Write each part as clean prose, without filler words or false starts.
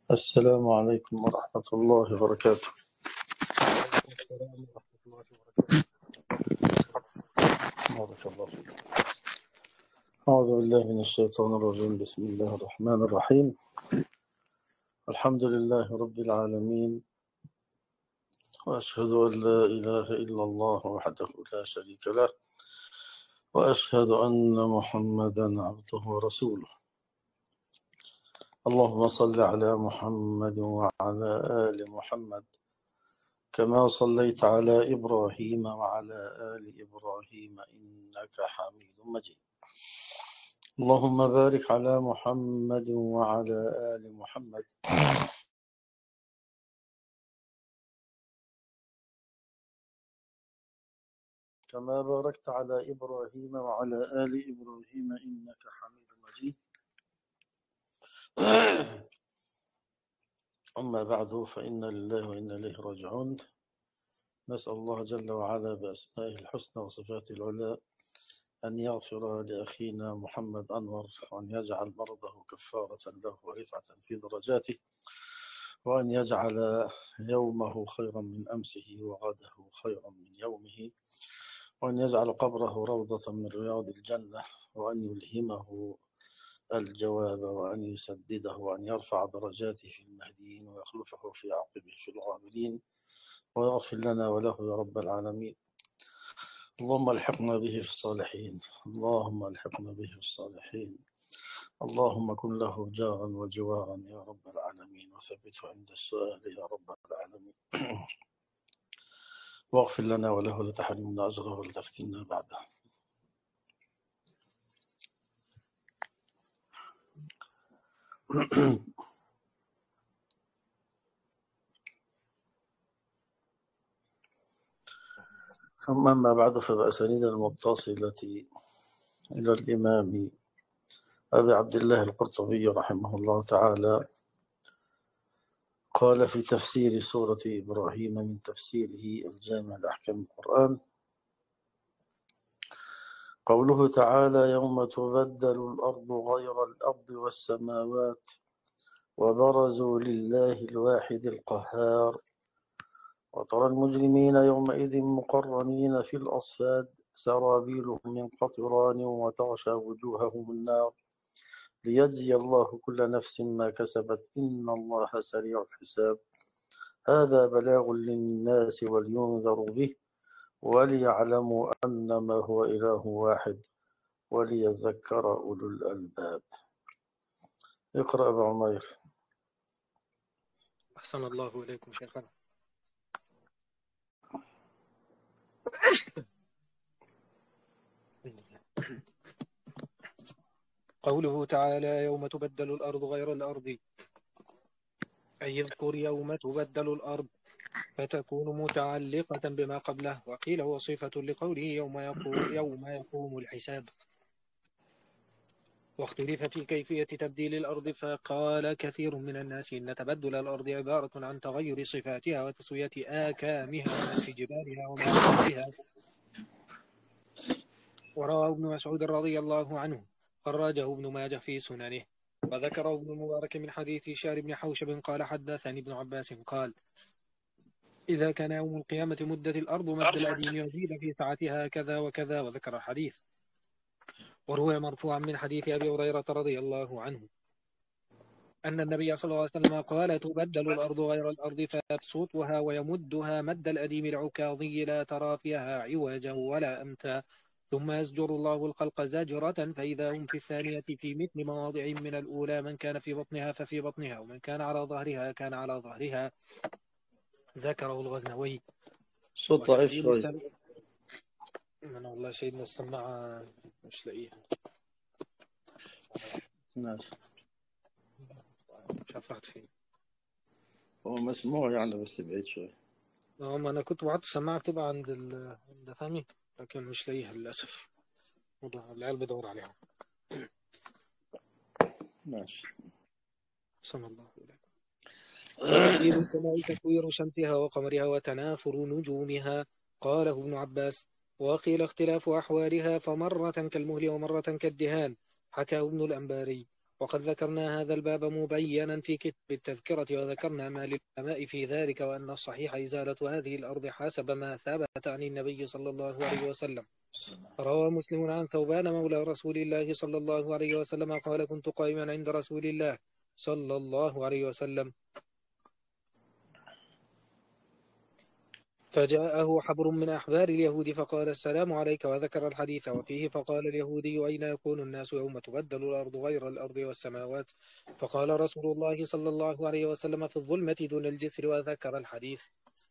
السلام عليكم ورحمة الله وبركاته. وعليكم السلام ورحمة الله وبركاته. بارك الله فيك. أعوذ بالله من الشيطان الرجيم. بسم الله الرحمن الرحيم. الحمد لله رب العالمين، وأشهد أن لا إله إلا الله وحده لا شريك له، وأشهد أن محمدا عبده ورسوله. اللهم صل على محمد وعلى آل محمد كما صليت على إبراهيم وعلى آل إبراهيم إنك حميد مجيد. اللهم بارك على محمد وعلى آل محمد كما باركت على إبراهيم وعلى آل إبراهيم إنك حميد مجيد. أما بعد، فإن لله وإنا إليه راجعون. نسأل الله جل وعلا بأسمائه الحسنى وصفاته العلى أن يغفر لأخينا محمد أنور، وأن يجعل مرضه كفارة له ورفعة في درجاته، وأن يجعل يومه خيرا من أمسه وغده خيرا من يومه، وأن يجعل قبره روضة من رياض الجنة، وأن يلهمه الجواب، وأن يسدده، وأن يرفع درجاته في المهديين، ويخلفه في عقبه في الغابرين، ويغفر لنا وله يا رب العالمين. اللهم الحقنا به في الصالحين، اللهم الحقنا به في الصالحين. اللهم كن له جارا وجوارا يا رب العالمين، وثبته عند السؤال يا رب العالمين. واغفر لنا وله لتحرمنا أجره ولتفتنا بعده. ثم أما بعد، فبأسانيد المتصلة إلى الإمام أبي عبد الله القرطبي رحمه الله تعالى قال في تفسير سورة إبراهيم من تفسيره الجامع لأحكام القرآن: قوله تعالى: يوم تبدل الأرض غير الأرض والسماوات وبرزوا لله الواحد القهار وترى المجرمين يومئذ مقرنين في الأصفاد سرابيلهم من قطران وتغشى وجوههم النار ليجزي الله كل نفس ما كسبت إن الله سريع الحساب. هذا بلاغ للناس ولينذروا به وليعلموا أنما هو إله واحد وليذكر أولو الألباب. اقرأ أبو عمير. أحسن الله إليكم شيخنا. قوله تعالى: يوم تبدل الأرض غير الأرض، أي اذكر يوم تبدل الأرض، فتكون متعلقة بما قبله. وقيل هو صفة لقوله يوم يقوم الحساب. واختلف في كيفية تبديل الأرض، فقال كثير من الناس إن تبدل الأرض عبارة عن تغير صفاتها وتسوية آكامها ونسف جبالها ومعادنها. وروى ابن مسعود رضي الله عنه، خرجه ابن ماجه في سننه، وذكره ابن المبارك من حديث شار بن حوشب قال: حدثني ابن عباس قال: إذا كان يوم القيامة مدة الأرض مد الأديم يزيد في ساعتها كذا وكذا، وذكر الحديث. وروى مرفوعا من حديث أبي هريرة رضي الله عنه أن النبي صلى الله عليه وسلم قال: تبدل الأرض غير الأرض فيبسطها ويمدها مد الأديم العكاظي لا ترى فيها عوجا ولا أمتا، ثم يزجر الله الخلق زجرة فإذا هم في الثانية في مثل مواضع من الأولى، من كان في بطنها ففي بطنها، ومن كان على ظهرها كان على ظهرها. ذكره الغزنوي. صوت ضعيف شوي. أنا والله سيدنا السماعة مش لاقيها. ماشي. مش عارف راحت فين. هو مسموع يعني بس بعيد شوي. ما أنا كنت بعت السماعة بتبقى عند فهمي، لكن مش لاقيها للأسف. العيال بدور عليها. ماشي. صلى الله عليه وسلم. وتقليد السماء تكوير شمسها وقمرها وتنافر نجومها، قاله ابن عباس. وقيل اختلاف أحوالها، فمرة كالمهل ومرة كالدهان، حكى ابن الأنباري. وقد ذكرنا هذا الباب مبينا في كتب التذكرة، وذكرنا ما للعلماء في ذلك، وأن الصحيح إزالة هذه الأرض حسب ما ثبت عن النبي صلى الله عليه وسلم. روى مسلم عن ثوبان مولى رسول الله صلى الله عليه وسلم قال: كنت قائما عند رسول الله صلى الله عليه وسلم فجاءه حبر من أحبار اليهود فقال: السلام عليك، وذكر الحديث وفيه. فقال اليهودي: أين يكون الناس يوم تبدل الأرض غير الأرض والسماوات؟ فقال رسول الله صلى الله عليه وسلم: في الظلمة دون الجسر، وذكر الحديث.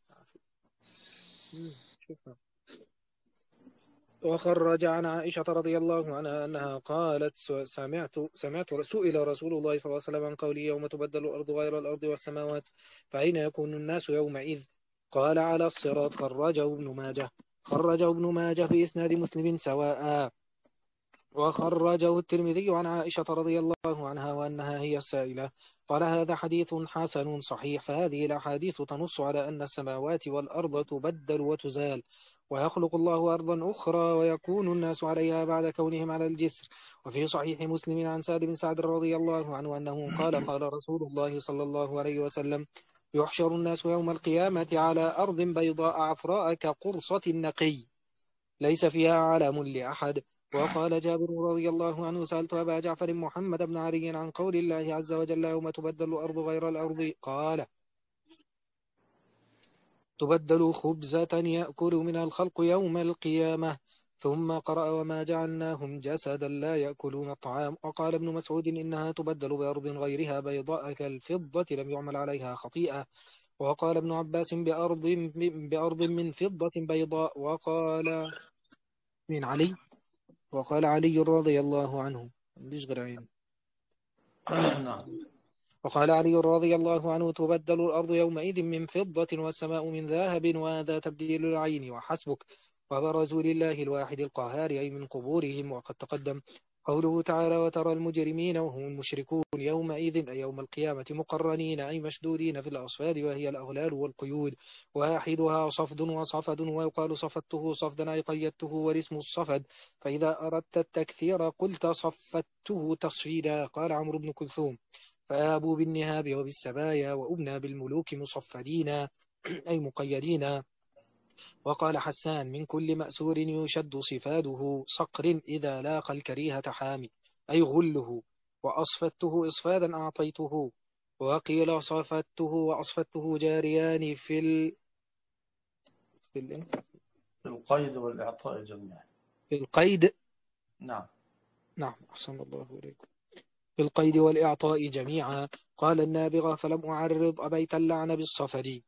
وخرج عن عائشة رضي الله عنها أنها قالت: سئل رسول الله صلى الله عليه وسلم عن قوله: يوم تبدل الأرض غير الأرض والسماوات، فأين يكون الناس يومئذ؟ قال: على الصراط. خرجه ابن ماجه بإسناد مسلم سواء. وخرجه الترمذي عن عائشة رضي الله عنها وأنها هي السائلة. قال: هذا حديث حسن صحيح. فهذه الأحاديث تنص على أن السماوات والأرض تبدل وتزال، ويخلق الله أرضا أخرى، ويكون الناس عليها بعد كونهم على الجسر. وفي صحيح مسلم عن سعد بن سعد رضي الله عنه أنه قال: قال رسول الله صلى الله عليه وسلم: يحشر الناس يوم القيامة على أرض بيضاء عفراء كقرصة النقي، ليس فيها علم لأحد. وقال جابر رضي الله عنه: سألت أبا جعفر محمد بن علي عن قول الله عز وجل: يوم تبدل الأرض غير الأرض، قال: تبدل خبزة يأكل من الخلق يوم القيامة. ثم قرأ: وما جعلناهم جسدا لا يأكلون الطعام. وقال ابن مسعود: إنها تبدل بأرض غيرها بيضاء كالفضة لم يعمل عليها خطيئة. وقال ابن عباس: بأرض من فضة بيضاء. وقال علي رضي الله عنه: وقال علي رضي الله عنه: تبدل الأرض يومئذ من فضة والسماء من ذهب، وهذا تبديل العين وحسبك. وبرزوا لله الواحد القهار، أي من قبورهم. وقد تقدم قوله تعالى: وترى المجرمين وهم المشركون يومئذ أي يوم القيامة مقرنين أي مشدودين في الأصفاد، وهي الأغلال والقيود. واحدها صفد وصفد، ويقال صفدته صفدا أي قيدته، والاسم الصفد. فإذا أردت التكثير قلت صفدته تصفيدا. قال عمرو بن كلثوم: فآبوا بالنهاب وبالسبايا، وأبنى بالملوك مصفدين أي مقيدين. وقال حسان: من كل مأسور يشد صفاده، صقر إذا لاقى الكريهة حامي أي غله. وأصفدته إصفادا أعطيته. وقيل صفدته وأصفدته جاريان في القيد والإعطاء جميعا. في القيد. نعم أحسن الله إليكم. في القيد والإعطاء جميعا. قال النابغة: فلم أعرض أبيت اللعن بالصفد.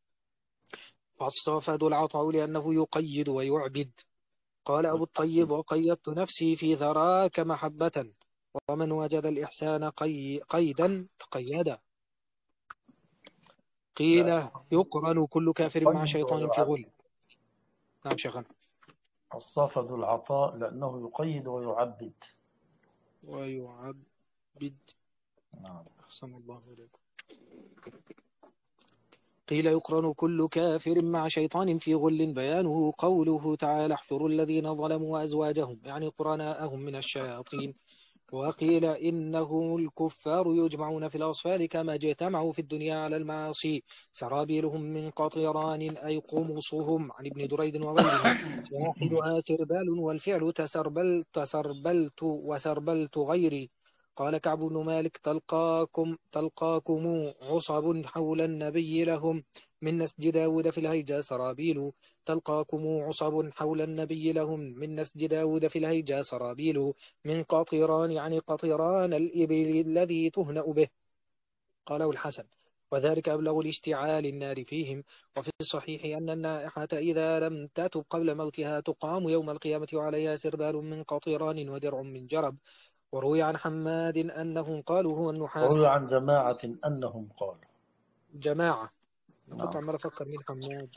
فالصفد العطاء لأنه يقيد ويعبد. قال أبو الطيب: وقيدت نفسي في ذراك محبة. ومن وجد الإحسان قيدا تقيدا. قيل: يقرن كل كافر مع شيطان في غل. نعم شيخنا. الصفد العطاء لأنه يقيد ويعبد. نعم. أحسن الله إليكم. قيل: يقرن كل كافر مع شيطان في غل. بيانه قوله تعالى: احشروا الذين ظلموا وأزواجهم، يعني قرناءهم من الشياطين. وقيل: إنهم الكفار يجمعون في الأصفاد كما اجتمعوا في الدنيا على المعاصي. سرابيلهم من قطران أي قمصهم، عن ابن دريد وغيره. واحدها سربال، والفعل تسربلت وسربلت غيري. قال كعب بن مالك: تلقاكم عصب حول النبي لهم من نسج داود في الهيجا سرابيل. تلقاكم عصب حول النبي لهم من نسج داود في الهيجا سرابيل. من قطران يعني قطران الإبل الذي تهنأ به. قاله الحسن: وذلك أبلغ الاشتعال النار فيهم. وفي الصحيح أن النائحة إذا لم تتب قبل موتها تقام يوم القيامة وعليها سربال من قطران ودرع من جرب. وروي عن حماد أنهم قالوا: هو النحاس. وروي عن جماعة أنهم قالوا. جماعة. نعم. كنت عمال أفكر من حماد.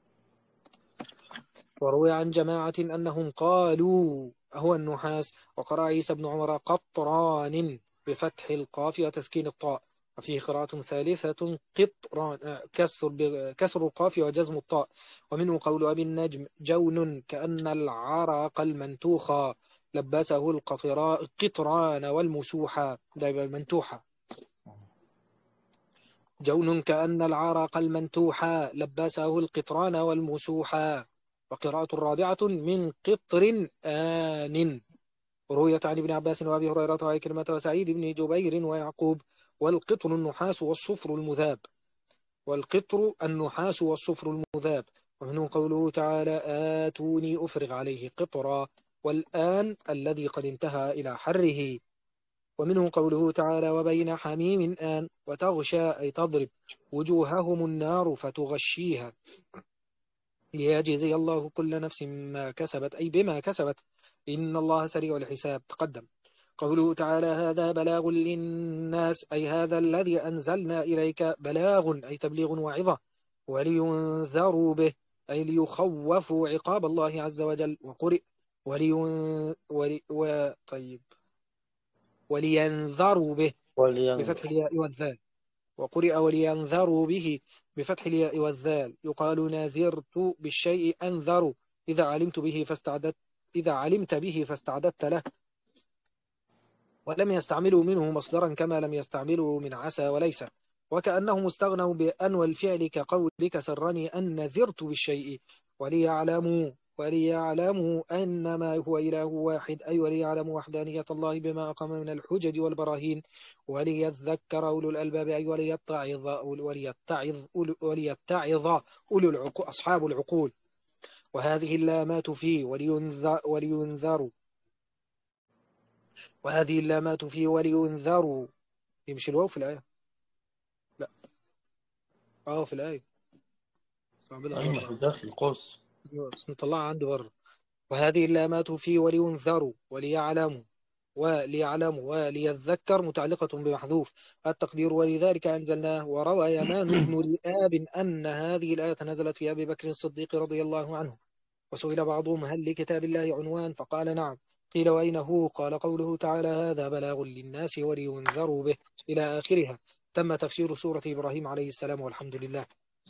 وروي عن جماعة أنهم قالوا: هو النحاس. وقرأ عيسى بن عمر: قطران بفتح القاف وتسكين الطاء. وفيه قراءة ثالثة: قطران كسر القاف وجزم الطاء. ومنه قول أبي النجم: جون كأن العرق المنتوخا لبسه القطران والمسوحة دائما المنتوحة. جون كأن العرق المنتوحة لبسه القطران والمسوحة. وقراءة الرابعة من قطر آن. رويت عن ابن عباس وابي هريرة وعكرمة وسعيد بن جبير ويعقوب. والقطر النحاس والصفر المذاب. والقطر النحاس والصفر المذاب. ومنه قوله تعالى آتوني أفرغ عليه قطرا. والآن الذي قد انتهى إلى حره. ومنه قوله تعالى وبين حميم آن وتغشى أي تضرب وجوههم النار فتغشيها ليجزي الله كل نفس ما كسبت أي بما كسبت إن الله سريع الحساب. تقدم. قوله تعالى هذا بلاغ للناس أي هذا الذي أنزلنا إليك بلاغ أي تبليغ وعظة. ولينذروا به أي ليخوفوا عقاب الله عز وجل. وقرئ طيب ولينذروا به بفتح الياء والذال. وقرئ ولينذروا به بفتح الياء والذال. يقال ناذرت بالشيء أنذر إذا علمت به فاستعددت له. ولم يستعملوا منه مصدرا كما لم يستعملوا من عسى وليس. وكأنهم استغنوا بأنوى الفعل كقولك سرني أن نذرت بالشيء. وليعلموا أنما هو إله واحد أي وليعلموا وحدانية الله بما أقام من الحجج والبراهين. وليذكر أولو الألباب أي وليتعظ أصحاب العقول. وهذه اللامات فيه ولينذروا. وهذه اللامات فيه ولينذروا. يمشي الواو في الآية؟ لا في الآية داخل القوس نطلعها عندي بره. وهذه اللامات فيه ولينذروا وليعلموا وليذكر متعلقة بمحذوف التقدير ولذلك أنزلناه. وروى يمان بن رئاب أن هذه الآية نزلت في أبي بكر الصديق رضي الله عنه. وسئل بعضهم هل لكتاب الله عنوان فقال نعم. قيل وأين هو؟ قال قوله تعالى هذا بلاغ للناس ولينذروا به إلى آخرها. تم تفسير سورة إبراهيم عليه السلام والحمد لله.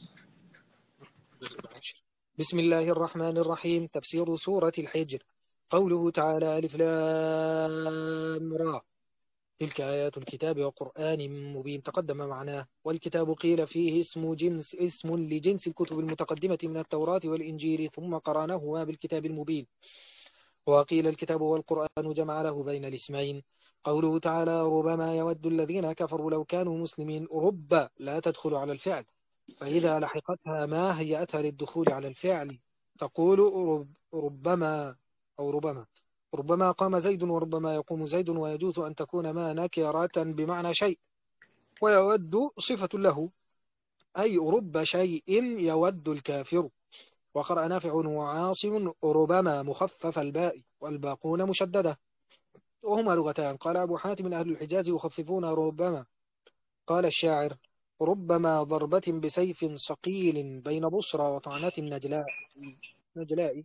بسم الله الرحمن الرحيم. تفسير سورة الحجر. قوله تعالى ألف لام را تلك آيات الكتاب وقرآن مبين. تقدم معناه. والكتاب قيل فيه اسم لجنس الكتب المتقدمة من التوراة والإنجيل ثم قرانهما بالكتاب المبين. وقيل الكتاب والقرآن جمع له بين الاسمين. قوله تعالى ربما يود الذين كفروا لو كانوا مسلمين. رب لا تدخل على الفعل فإذا لحقتها ما هيأتها للدخول على الفعل تقول ربما أو ربما قام زيد وربما يقوم زيد. ويجوز أن تكون ما نكرة بمعنى شيء. ويود صفة له أي رب شيء يود الكافر. وقرأ نافع وعاصم ربما مخفف الباء والباقون مشددة وهما لغتان. قال أبو حاتم أهل الحجاز يخففون ربما. قال الشاعر ربما ضربة بسيف صقيل بين بصرى وطعنة نجلاء.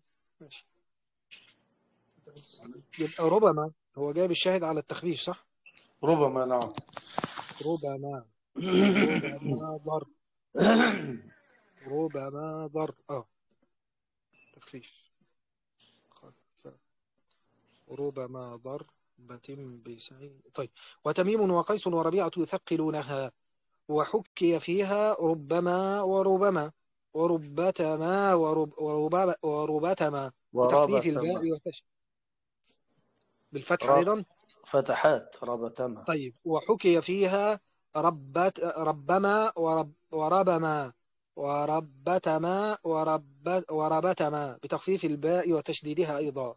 يبقى ربما هو جايب الشاهد على التخفيف صح؟ ربما نعم. ربما ضر ربما ضر تخفيف. ربما ضر بسيف. طيب. وتميم وقيس وربيعة يثقلونها. وحكي فيها ربما وربتما وربتما بتخفيف الباء بالفتح أيضا فتحات ربتما. طيب. وحكي فيها ربما وربما وربتما بتخفيف الباء وتشديدها أيضا.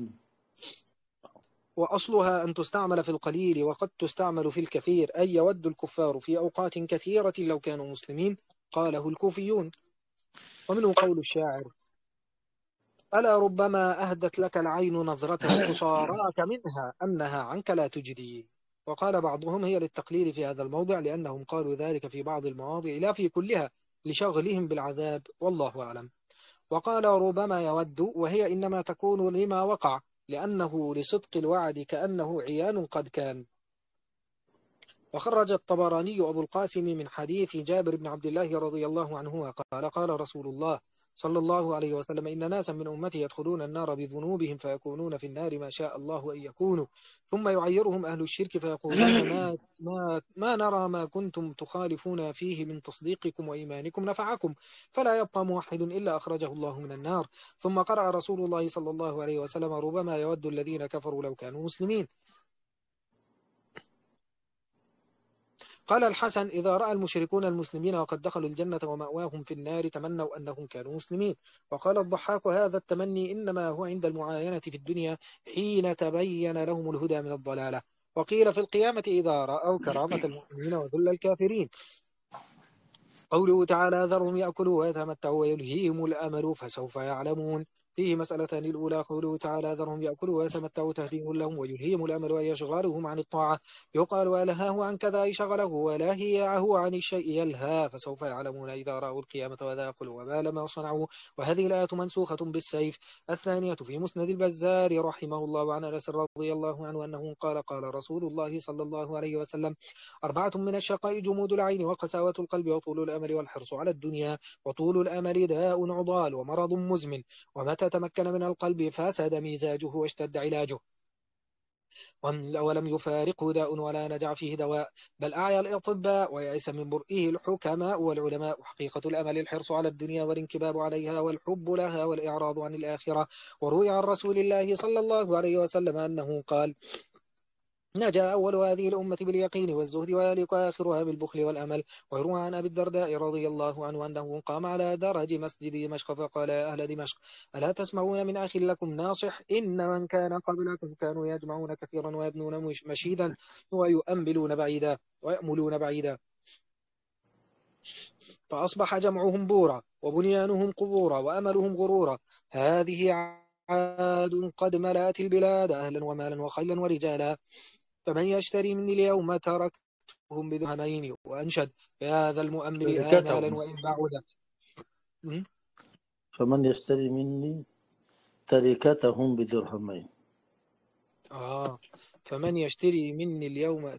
وأصلها أن تستعمل في القليل وقد تستعمل في الكثير أي يود الكفار في أوقات كثيرة لو كانوا مسلمين. قاله الكوفيون. ومنه قول الشاعر ألا ربما أهدت لك العين نظرة تصاراك منها أنها عنك لا تجدي. وقال بعضهم هي للتقليل في هذا الموضع لأنهم قالوا ذلك في بعض المواضع لا في كلها لشغلهم بالعذاب والله أعلم. وقال ربما يود وهي إنما تكون لما وقع لأنه لصدق الوعد كأنه عيان قد كان. وخرج الطبراني أبو القاسم من حديث جابر بن عبد الله رضي الله عنهما قال قال رسول الله صلى الله عليه وسلم: إن ناسا من أمتي يدخلون النار بذنوبهم فيكونون في النار ما شاء الله أن يكونوا، ثم يعيرهم أهل الشرك فيقولون ما نرى ما كنتم تخالفون فيه من تصديقكم وإيمانكم نفعكم، فلا يبقى موحد إلا أخرجه الله من النار. ثم قرأ رسول الله صلى الله عليه وسلم: ربما يود الذين كفروا لو كانوا مسلمين. قال الحسن: إذا رأى المشركون المسلمين وقد دخلوا الجنة ومأواهم في النار تمنوا أنهم كانوا مسلمين. وقال الضحاك: هذا التمني إنما هو عند المعاينة في الدنيا حين تبين لهم الهدى من الضلالة. وقيل في القيامة إذا رأوا كرامة المؤمنين وذل الكافرين. قوله تعالى: ذرهم يأكلوا ويتمتعوا ويلهيهم الأمل فسوف يعلمون. فيه مسألتان: الأولى قوله تعالى: ذرهم يأكلوا ويتمتعوا تهديه لهم ويلهيهم الأمل ويشغلهم عن الطاعة. يقال: ألهاه عن كذا أي شغله، ولهيه عن الشيء يلهى، فسوف يعلمون إذا رأوا القيامة وذاقوا وبال ما صنعوا. وهذه الآية منسوخة بالسيف. الثانية في مسند البزار رحمه الله عن أنس رضي الله عنه أنه قال: قال رسول الله صلى الله عليه وسلم: 4 من الشقاء: جمود العين وقساوة القلب وطول الأمل والحرص على الدنيا. وطول الأمل داء عضال ومرض مزمن، ومتى تمكن من القلب فسد مزاجه واشتد علاجه، ولم يفارقه داء ولا نجع فيه دواء، بل أعيا الأطباء ويأس من برئه الحكماء والعلماء. وحقيقة الأمل الحرص على الدنيا والانكباب عليها والحب لها والإعراض عن الآخرة. وروي عن رسول الله صلى الله عليه وسلم أنه قال: نجا أول هذه الأمة باليقين والزهد، ويليق آخرها بالبخل والأمل. ويروى عن أبي الدرداء رضي الله عنه أنه قام على درج مسجد دمشق فقال: يا أهل دمشق، ألا تسمعون من أخ لكم ناصح؟ إن من كان قبلكم كانوا يجمعون كثيرا ويبنون مشيدا ويأملون بعيدا، فأصبح جمعهم بورا وبنيانهم قبورا وأملهم غرورا. هذه عاد قد ملأت البلاد أهلا ومالا وخيلا ورجالا، فمن يشتري مني اليوم تركتهم بدرهمين. وأنشد: يا ذا المؤمل آمالا تركتهم. وإن بعدت. فمن يشتري مني تركتهم بدرهمين. فمن يشتري مني اليوم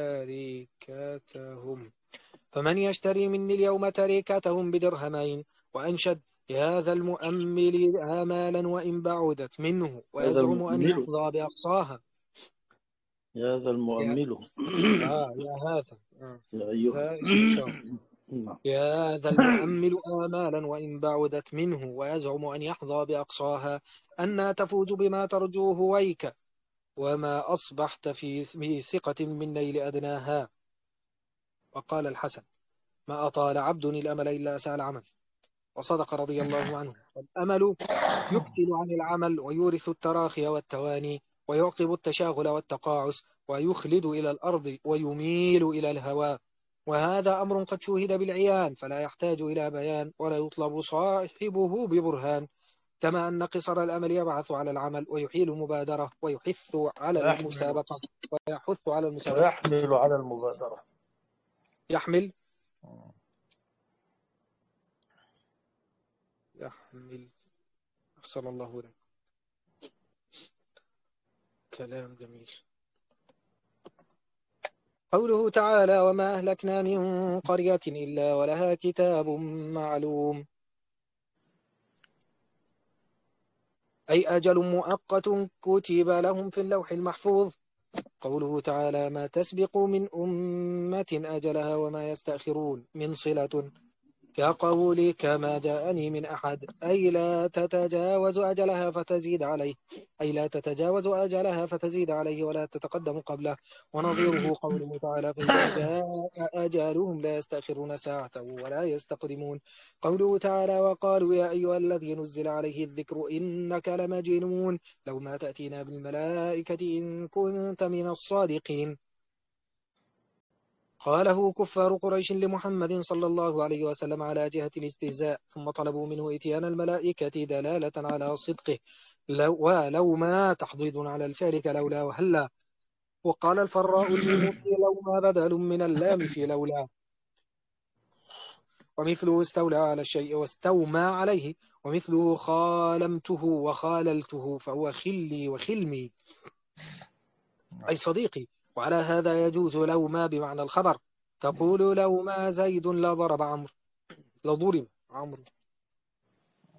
تركتهم بدرهمين. وأنشد: يا ذا المؤمل آمالا وإن بعدت منه، هذا ويزعم أن المؤمل. يحظى بأقصاها. يا ذا يا المؤمل. يا هذا يا أيها. ذا اسم إشارة. نعم. يا ذا المؤمل آمالا وإن بعدت منه، ويزعم أن يحظى بأقصاها. أنا تفوز بما ترجوه ويك، وما أصبحت في ثقة من نيل أدناها. وقال الحسن: ما أطال عبد الأمل إلا أساء العمل. وصدق رضي الله عنه: الأمل يكتل عن العمل ويورث التراخي والتواني، ويعقب التشاغل والتقاعس، ويخلد إلى الأرض ويميل إلى الهواء. وهذا أمر قد شوهد بالعيان، فلا يحتاج إلى بيان، ولا يطلب صاحبه ببرهان. كما أن قصر الأمل يبعث على العمل ويحيل المبادرة ويحث على ويحمل المسابقة ويحمل على المبادرة. يحمل أحسن الله لك. كلام جميل. قوله تعالى: وما أهلكنا من قرية إلا ولها كتاب معلوم، أي أجل مؤقت كتب لهم في اللوح المحفوظ. قوله تعالى: ما تسبق من أمة أجلها وما يستأخرون، من صلة كقولك ما جاءني من أحد، أي لا تتجاوز أجلها فتزيد عليه ولا تتقدم قبله. ونظيره قوله تعالى: فإذا جاء أجلهم لا يستأخرون ساعة ولا يستقدمون. قوله تعالى: وقالوا يا أيها الذي نزل عليه الذكر إنك لمجنون، لو ما تأتينا بالملائكة إن كنت من الصادقين. قاله كفار قريش لمحمد صلى الله عليه وسلم على جهة الاستهزاء، ثم طلبوا منه إتيان الملائكة دلالة على صدقه، ولو ما تحضيض على الفعل كلولا وهلا. وقال الفراء: الميم في لو ما بدل من اللام في لولا، ومثله استولى على الشيء واستومى عليه، ومثله خالمته وخاللته، فهو خلي وخلمي أي صديقي. وعلى هذا يجوز لو ما بمعنى الخبر، تقول لو ما زيد لضرب عمرو.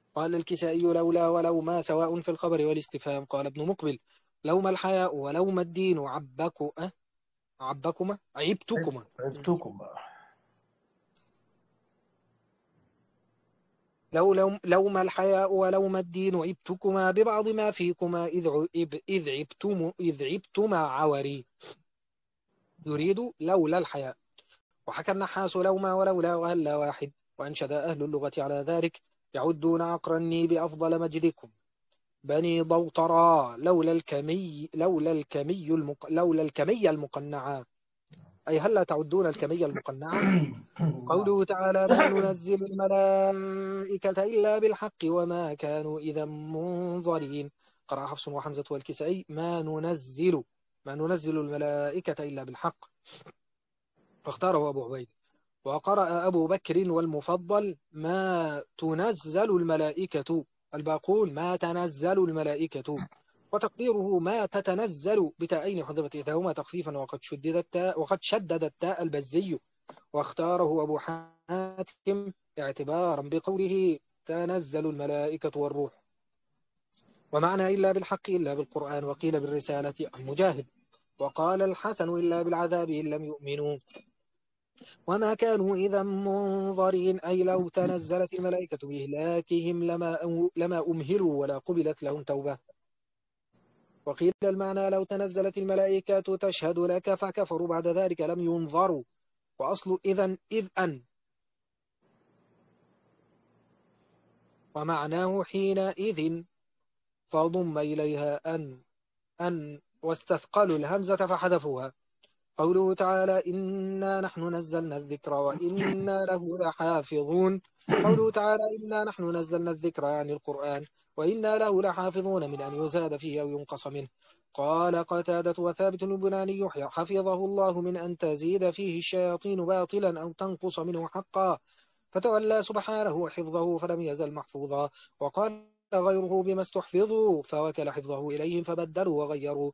قال الكسائي لولا ولو ما سواء في الخبر والاستفهام. قال ابن مقبل لو ما الحياء ولو ما الدين عبتكما. عبتكم. لو ما الحياء ولو ما الدين عبتكما ببعض ما فيكما إذ عبتما عوري، يريد لولا الحياء. وحكى النحاس لوما ولولا وهلا واحد. وأنشد أهل اللغة على ذلك يعدون عقرني بأفضل مجدكم بني ضوطرا لولا الكمي المقنعة، أي هلا تعدون الكمي المقنعة. قوله تعالى ما ننزل الملائكة إلا بالحق وما كانوا إذا منظرين. قرأ حفص وحمزة والكسائي ما ننزل الملائكة إلا بالحق، فاختاره أبو عبيد. وقرأ أبو بكر والمفضل ما تنزل الملائكة، الباقون ما تنزل الملائكة، وتقديره ما تتنزل بتاءين حذفت إحداهما تخفيفا وقد شدد التاء البزي. واختاره أبو حاتم اعتبارا بقوله تنزل الملائكة والروح. ومعنى إلا بالحق إلا بالقرآن، وقيل بالرسالة المجاهد. وقال الحسن إلا بالعذاب إن لم يؤمنوا. وما كانوا إذا منظرين، أي لو تنزلت الملائكة بإهلاكهم لما أمهلوا ولا قبلت لهم توبة. وقيل المعنى لو تنزلت الملائكة تشهد لك فكفروا بعد ذلك لم ينظروا. وأصل إذ أن، ومعناه حينئذ فضم إليها أن واستثقلوا الهمزة فحذفوها. قوله تعالى إنا نحن نزلنا الذكر وإنا له لحافظون. قوله تعالى إنا نحن نزلنا الذكر يعني القرآن وإنا له لحافظون من أن يزاد فيه أو ينقص منه. قال قتادة وثابت البناني حفظه الله من أن تزيد فيه الشياطين باطلا أو تنقص منه حقا، فتولى سبحانه حفظه فلم يزل محفوظا. وقال غيره بما استحفظوا فوكل حفظه إليهم فبدلوا وغيروا.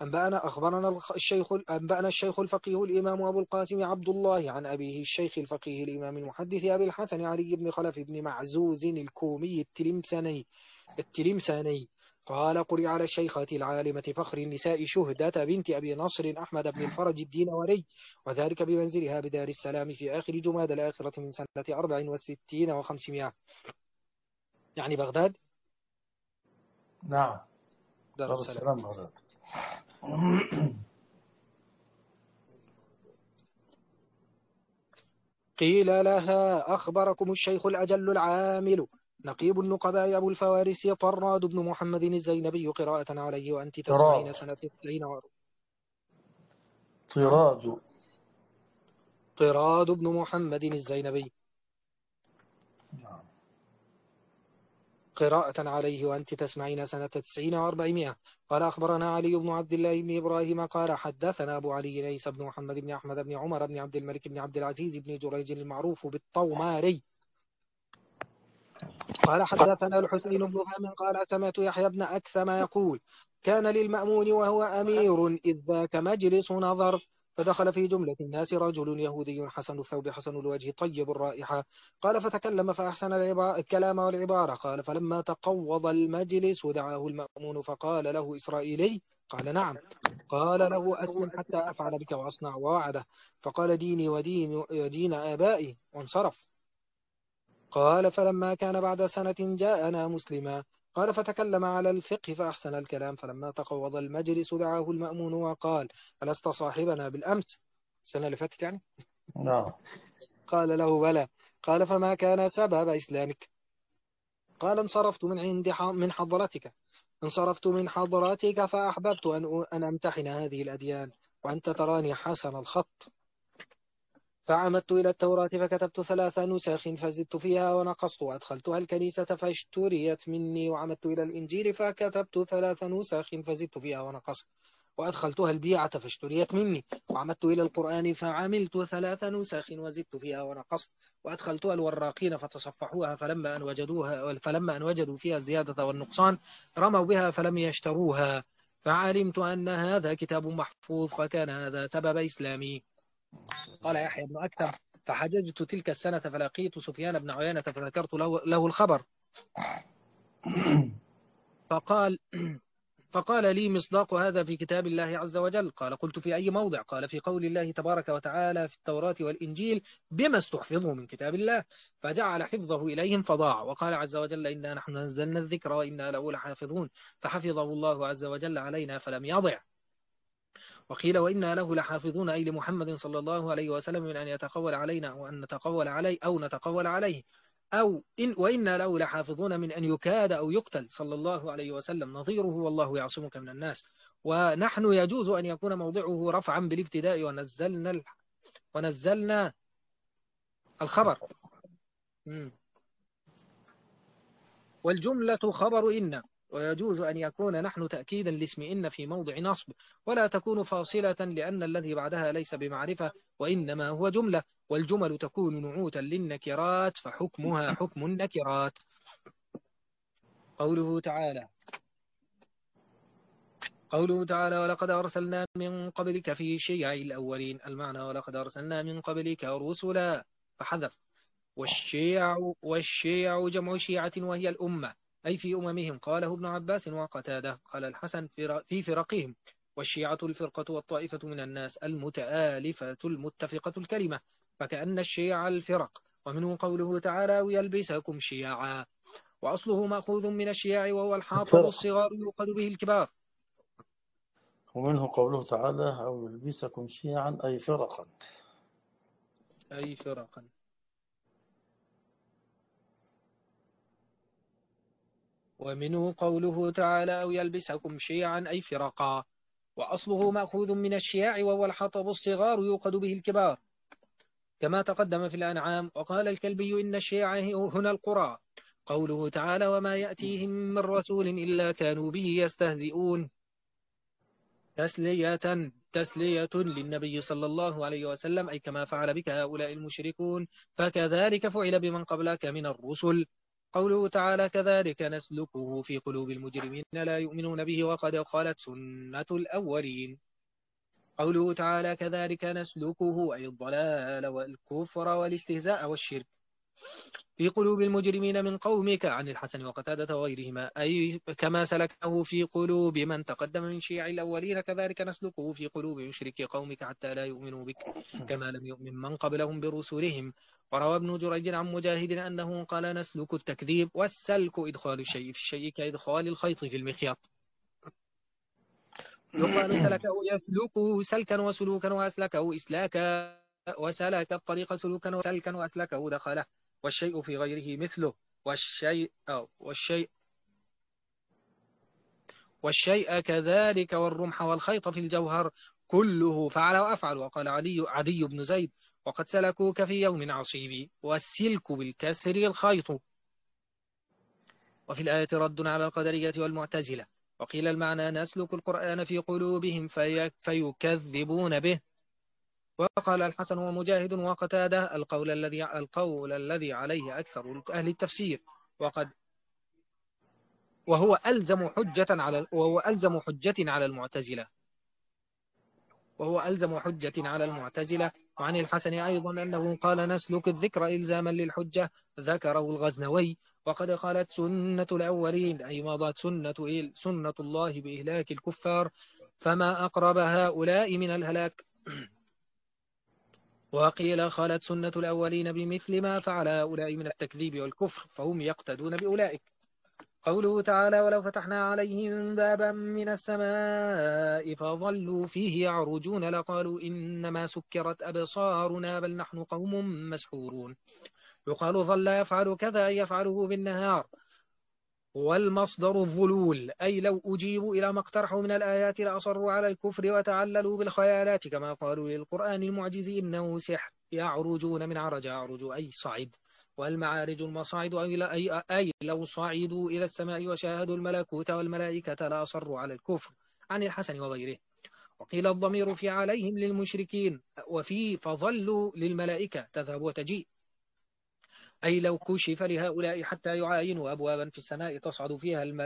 أنبأنا الشيخ الفقيه الإمام أبو القاسم عبد الله عن أبيه الشيخ الفقيه الإمام المحدث أبي الحسن علي بن خلف بن معزوز الكومي التلمساني قال قرئ على الشيخة العالمة فخر النساء شهدة بنت أبي نصر أحمد بن الفرج الدينوري، وذلك بمنزلها بدار السلام في آخر جماد الآخرة من سنة 64 و500، يعني بغداد. نعم، دار السلام. بغداد. قيل لها أخبركم الشيخ الأجل العامل نقيب النقباء أبو الفوارس طراد بن محمد الزينبي قراءة عليه وأنت تسمعين سنة 90. طراد بن محمد الزينبي قراءة عليه وأنت تسمعين سنة 90 و400. قال أخبرنا علي بن عبد الله بن إبراهيم قال حدثنا أبو علي عيسى بن محمد بن أحمد بن عمر بن عبد الملك بن عبد العزيز بن جريج المعروف بالطوماري قال حدثنا الحسين بن فهم قال سمعت يحيى بن أكثم يقول كان للمأمون وهو أمير إذ ذاك مجلس نظر، فدخل في جملة الناس رجل يهودي حسن الثوب حسن الوجه طيب الرائحة، قال فتكلم فأحسن الكلام والعبارة. قال فلما تقوض المجلس دعاه المأمون فقال له إسرائيلي؟ قال نعم. قال له أسلم حتى أفعل بك وأصنع ووعده. فقال ديني ودين آبائي وانصرف. قال فلما كان بعد سنة جاءنا مسلما. قال فتكلم على الفقه فأحسن الكلام. فلما تقوض المجلس دعاه المأمون وقال ألست صاحبنا بالأمس السنة اللي فاتت يعني؟ نعم. قال له بلى. قال فما كان سبب إسلامك؟ قال انصرفت من حضرتك فأحببت أن أمتحن هذه الأديان وأنت تراني حسن الخط، فعمدت إلى التوراة فكتبت 3 نسخ فزدت فيها ونقصت وأدخلتها الكنيسة فاشتريت مني، وعمدت إلى الإنجيل فكتبت 3 نسخ فزدت فيها ونقصت وأدخلتها البيعة فاشتريت مني، وعمدت إلى القرآن فعملت 3 نسخ وزدت فيها ونقصت وأدخلتها الوراقين فتصفحوها فلما أن وجدوا فيها الزيادة والنقصان رموا بها فلم يشتروها، فعلمت أن هذا كتاب محفوظ فكان هذا سبب إسلامي. قال يحيى بن أكثم فحججت تلك السنة فلقيت سفيان بن عيينة فذكرت له الخبر فقال لي مصداق هذا في كتاب الله عز وجل؟ قال قلت في أي موضع؟ قال في قول الله تبارك وتعالى في التوراة والإنجيل بما استحفظوا من كتاب الله، فجعل حفظه إليهم فضاع. وقال عز وجل إنا نحن نزلنا الذكر وإنا له لحافظون، فحفظه الله عز وجل علينا فلم يضع. وقيل وإنا له لحافظون أي لمحمد صلى الله عليه وسلم من أن يتقول علينا أو أن نتقول عليه أو نتقول عليه، وإنا له لحافظون من أن يكاد أو يقتل صلى الله عليه وسلم نظيره والله يعصمك من الناس. ونحن يجوز أن يكون موضعه رفعا بالابتداء ونزلنا الخبر. والجملة خبر إن، ويجوز أن يكون نحن تأكيدا لاسم إن في موضع نصب، ولا تكون فاصلة لأن الذي بعدها ليس بمعرفة وإنما هو جملة، والجمل تكون نعوتا للنكرات فحكمها حكم النكرات. قوله تعالى ولقد أرسلنا من قبلك في شيع الأولين. المعنى ولقد أرسلنا من قبلك رسلا فحذف. والشيع جمع شيعة وهي الأمة أي في أممهم. قاله ابن عباس وقتاده. قال الحسن في فرقهم، والشيعة الفرقة والطائفة من الناس المتآلفة المتفقة الكلمة، فكأن الشيع الفرق. ومنه قوله تعالى ويلبسكم شيعا، وأصله مأخوذ من الشياع وهو الحاطب الصغار يوقد به الكبار. ومنه قوله تعالى أو يلبسكم شيعا أي فرقا. ومنه قوله تعالى أو يلبسكم شيعا أي فرقا، وأصله مأخوذ من الشياع وهو الحطب الصغار يوقد به الكبار، كما تقدم في الأنعام. وقال الكلبي إن الشيع هنا القرى. قوله تعالى وما يأتيهم من رسول إلا كانوا به يستهزئون، تسلية للنبي صلى الله عليه وسلم، أي كما فعل بك هؤلاء المشركون فكذلك فعل بمن قبلك من الرسل. قوله تعالى كذلك نسلكه في قلوب المجرمين لا يؤمنون به وقد خلت سنة الأولين. قوله تعالى كذلك نسلكه أي الضلال والكفر والاستهزاء والشرك في قلوب المجرمين من قومك عن الحسن وقتادة وغيرهما، أي كما سلكه في قلوب من تقدم من شيع الأولين كذلك نسلكه في قلوب مشركي قومك حتى لا يؤمنوا بك كما لم يؤمن من قبلهم برسلهم. وروى ابن جريج عن مجاهد أنه قال نسلك التكذيب، والسلك إدخال الشيء في الشيء كإدخال الخيط في المخيط. يقال سلكه يسلكه سلكا وسلوكا وأسلكه إسلاكا، وسلك الطريق سلوكا وسلكا وأسلكه دخله. والشيء في غيره مثله، والشيء كذلك، والرمح والخيط في الجوهر كله فعل وأفعل. وقال عدي بن زيد وقد سلكوك في يوم عصيب، والسلك بالكسر الخيط. وفي الآية رد على القدرية والمعتزلة. وقيل المعنى نسلك القرآن في قلوبهم فيكذبون به. وقال الحسن ومجاهد وقتاده القول الذي عليه أكثر أهل التفسير، وهو ألزم حجة على المعتزلة. وعن الحسن أيضا أنه قال نسلك الذكر إلزاما للحجة، ذكره الغزنوي. وقد قالت سنة الأولين أي مضت سنة الله بإهلاك الكفار، فما أقرب هؤلاء من الهلاك. وقيل خالت سنة الأولين بمثل ما فعل هؤلاء من التكذيب والكفر، فهم يقتدون بأولئك. قوله تعالى ولو فتحنا عليهم بابا من السماء فظلوا فيه يعرجون لقالوا إنما سكرت أبصارنا بل نحن قوم مسحورون. يقال ظل يفعل كذا يفعله بالنهار، والمصدر الظلول أي لو أجيبوا إلى ما اقترحوا من الآيات لأصروا على الكفر وتعللوا بالخيالات كما قالوا للقرآن المعجز إنه سحر. يعرجون من عرج يعرج أي صعد، والمعارج المصاعد أي لو صعدوا إلى السماء وشاهدوا الملكوت والملائكة لأصروا على الكفر. عن الحسن وغيره. وقيل الضمير في عليهم للمشركين، وفي فظلوا للملائكة تذهب وتجيء، أي لو كشف لهؤلاء حتى يعاينوا أبوابا في السماء تصعد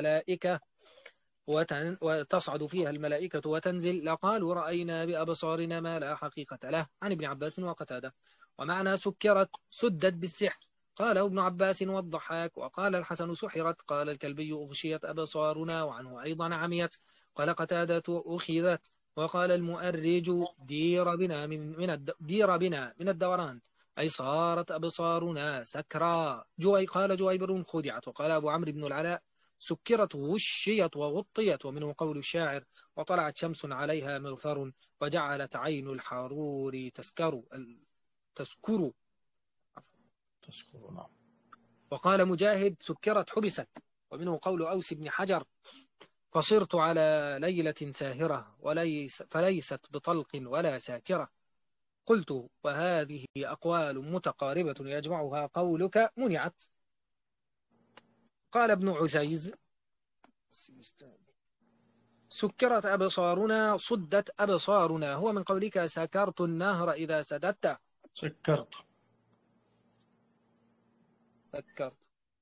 فيها الملائكة وتنزل لقالوا رأينا بأبصارنا ما لا حقيقة له. عن ابن عباس وقتاده. ومعنى سكرت سدت بالسحر، قال ابن عباس والضحاك. وقال الحسن سحرت. قال الكلبي أغشيت أبصارنا. وعنه أيضا عميت. قال قتادة أخذت. وقال المؤرج دير بنا من الدوران، أي صارت أبصارنا سكرا. قال جويبر خدعت. وقال أبو عمرو بن العلاء سكرت غشيت وغطيت. ومنه قول الشاعر وطلعت شمس عليها مغفر وجعلت عين الحرور تسكر. تشكرنا. وقال مجاهد سكرت حبست. ومنه قول أوس بن حجر فصرت على ليلة ساهرة فليست بطلق ولا ساكرة. قلت وهذه أقوال متقاربة يجمعها قولك منعت. قال ابن عزيز سكرت أبصارنا صدت أبصارنا، هو من قولك سكرت النهر إذا سددت. سكرت. سكرت.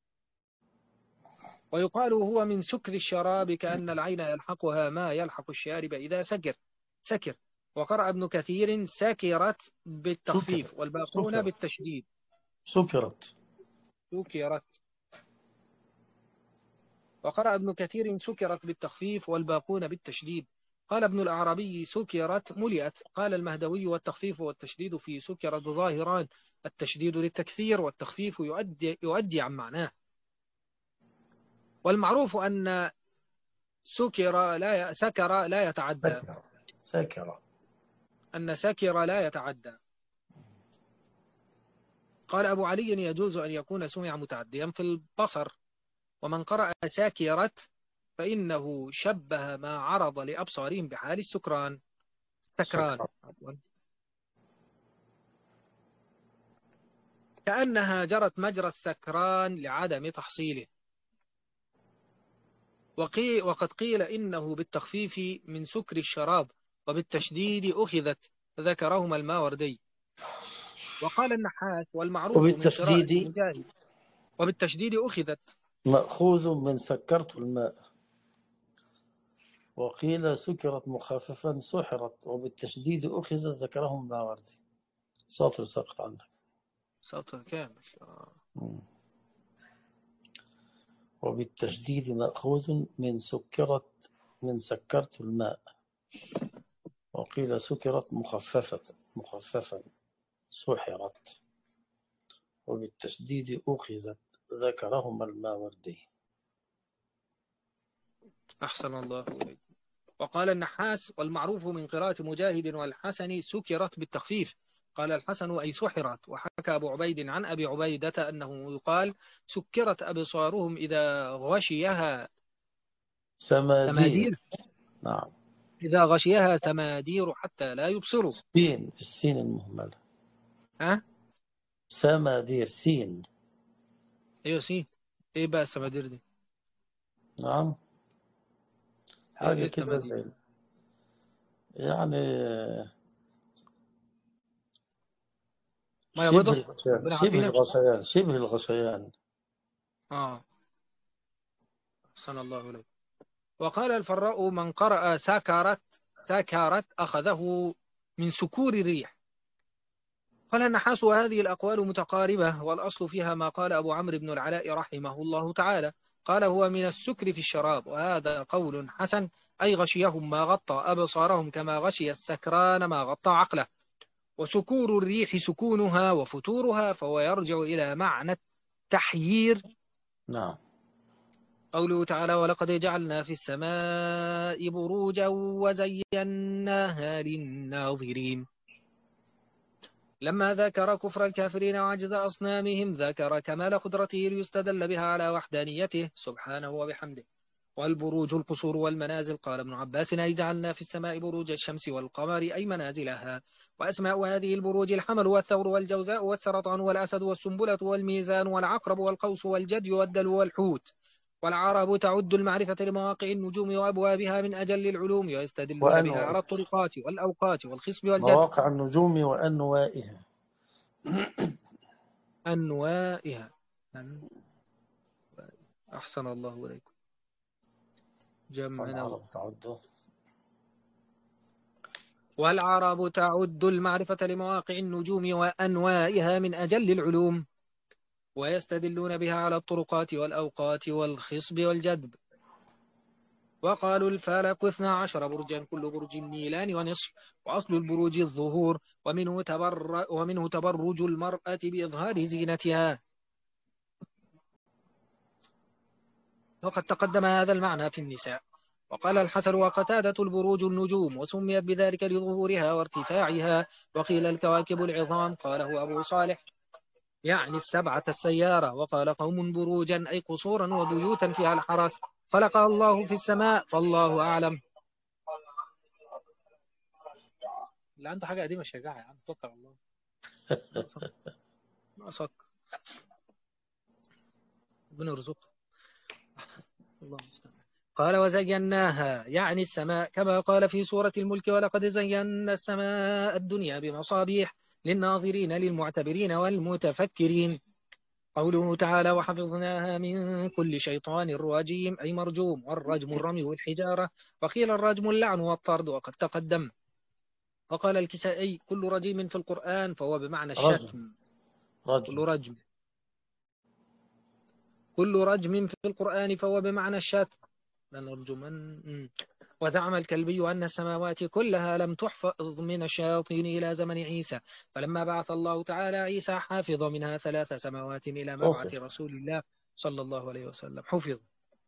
ويقال هو من سكر الشراب كأن العين يلحقها ما يلحق الشارب إذا سكر. وقرأ ابن كثير سكرت بالتخفيف والباقون بالتشديد. سكرت. وقرأ ابن كثير سكرت بالتخفيف والباقون بالتشديد. قال ابن الأعرابي سكرت ملئت. قال المهدوي والتخفيف والتشديد في سكرت ظاهران، التشديد للتكثير والتخفيف يؤدي عن معناه. والمعروف أن سكر لا يتعدى. أن سكر لا يتعدى. قال أبو علي يجوز أن يكون سمع متعديا في البصر. ومن قرأ ساكرت فإنه شبه ما عرض لأبصارهم بحال السكران. سكران كأنها جرت مجرى السكران لعدم تحصيله. وقد قيل إنه بالتخفيف من سكر الشراب وبالتشديد أخذت، ذكرهما الماوردي. وقال النحاس والمعروف من قراءة مجاهد وبالتشديد أخذت مأخوذ من سكرت الماء. وقيل سكرت مخففا سحرت وبالتشديد أخذت، ذكرهم الماوردي. سطر سقط عندك. سطر كامل. وبالتشديد مأخوذ من سكرت الماء. وقيل سكرت مخففا سحرت وبالتشديد أخذت، ذكرهما الماوردي. أحسن الله إليك. وقال النحاس والمعروف من قراءة مجاهد والحسن سكرت بالتخفيف. قال الحسن أي سحرت. وحكى أبو عبيد عن أبي عبيدة أنه يقال سكرت أبصارهم إذا غشيها سمادير. نعم. إذا غشيها سمادير حتى لا يبصروا. السين المهملة. ها؟ سمادير سين. أيوة سين. إيه بقى السمادير دي؟ نعم. حاجة إيه كده زي يعني ما يبضح. شبه الغشيان. أحسن الله إليك. وقال الفراء من قرأ سكرت أخذه من سكور الريح. قال النحاس وهذه الأقوال متقاربة والأصل فيها ما قال أبو عمرو بن العلاء رحمه الله تعالى، قال هو من السكر في الشراب. وهذا قول حسن، أي غشيهم ما غطى أبصارهم كما غشي السكران ما غطى عقله. وسكور الريح سكونها وفتورها، فهو يرجع إلى معنى التحيير. نعم. قوله تعالى ولقد جعلنا في السماء بروجا وزيناها للناظرين. لما ذكر كفر الكافرين وعجز أصنامهم ذكر كمال قدرته ليستدل بها على وحدانيته سبحانه وبحمده. والبروج القصور والمنازل. قال ابن عباس أي جعلنا في السماء بروج الشمس والقمر أي منازلها. وأسماء هذه البروج الحمل والثور والجوزاء والسرطان والأسد والسنبلة والميزان والعقرب والقوس والجدي والدلو والحوت. والعرب تعد المعرفة لمواقع النجوم وأبوابها من أجل العلوم، ويستدلون بها على الطرقات والأوقات والخصب والجد. مواقع النجوم وأنوائها. أنوائها. أحسن الله إليكم. والعرب تعد المعرفة لمواقع النجوم وأنوائها من أجل العلوم، ويستدلون بها على الطرقات والأوقات والخصب والجدب. وقالوا الفلك 12 برجا كل برج ميلان ونصف، وأصل البروج الظهور، ومنه تبرج المرأة بإظهار زينتها. وقد تقدم هذا المعنى في النساء. وقال الحسن وقتادة البروج النجوم، وسميت بذلك لظهورها وارتفاعها. وقيل الكواكب العظام، قاله أبو صالح يعني السبعة السيارة. وقال قوم بروجا أي قصورا وبيوتا فيها الحرس، خلقها الله في السماء فالله أعلم. اللي عنده حاجة قديمة شجاعة يا عم، توكل على الله. ناقصك ربنا يرزقك. الله المستعان. قال وزيناها يعني السماء، كما قال في سورة الملك ولقد زينا السماء الدنيا بمصابيح للناظرين للمعتبرين والمتفكرين. قوله تعالى وحفظناها من كل شيطان رجيم أي مرجوم، والرجم الرمي والحجارة، وقيل الرجم اللعن والطرد وقد تقدم. وقال الكسائي كل رجيم في القرآن فهو بمعنى الشتم. كل رجم في القرآن فهو بمعنى الشتم. وزعم الكلبي أن السماوات كلها لم تحفظ من الشياطين إلى زمن عيسى، فلما بعث الله تعالى عيسى حافظ منها 3 سماوات إلى مبعث رسول الله صلى الله عليه وسلم. حفظ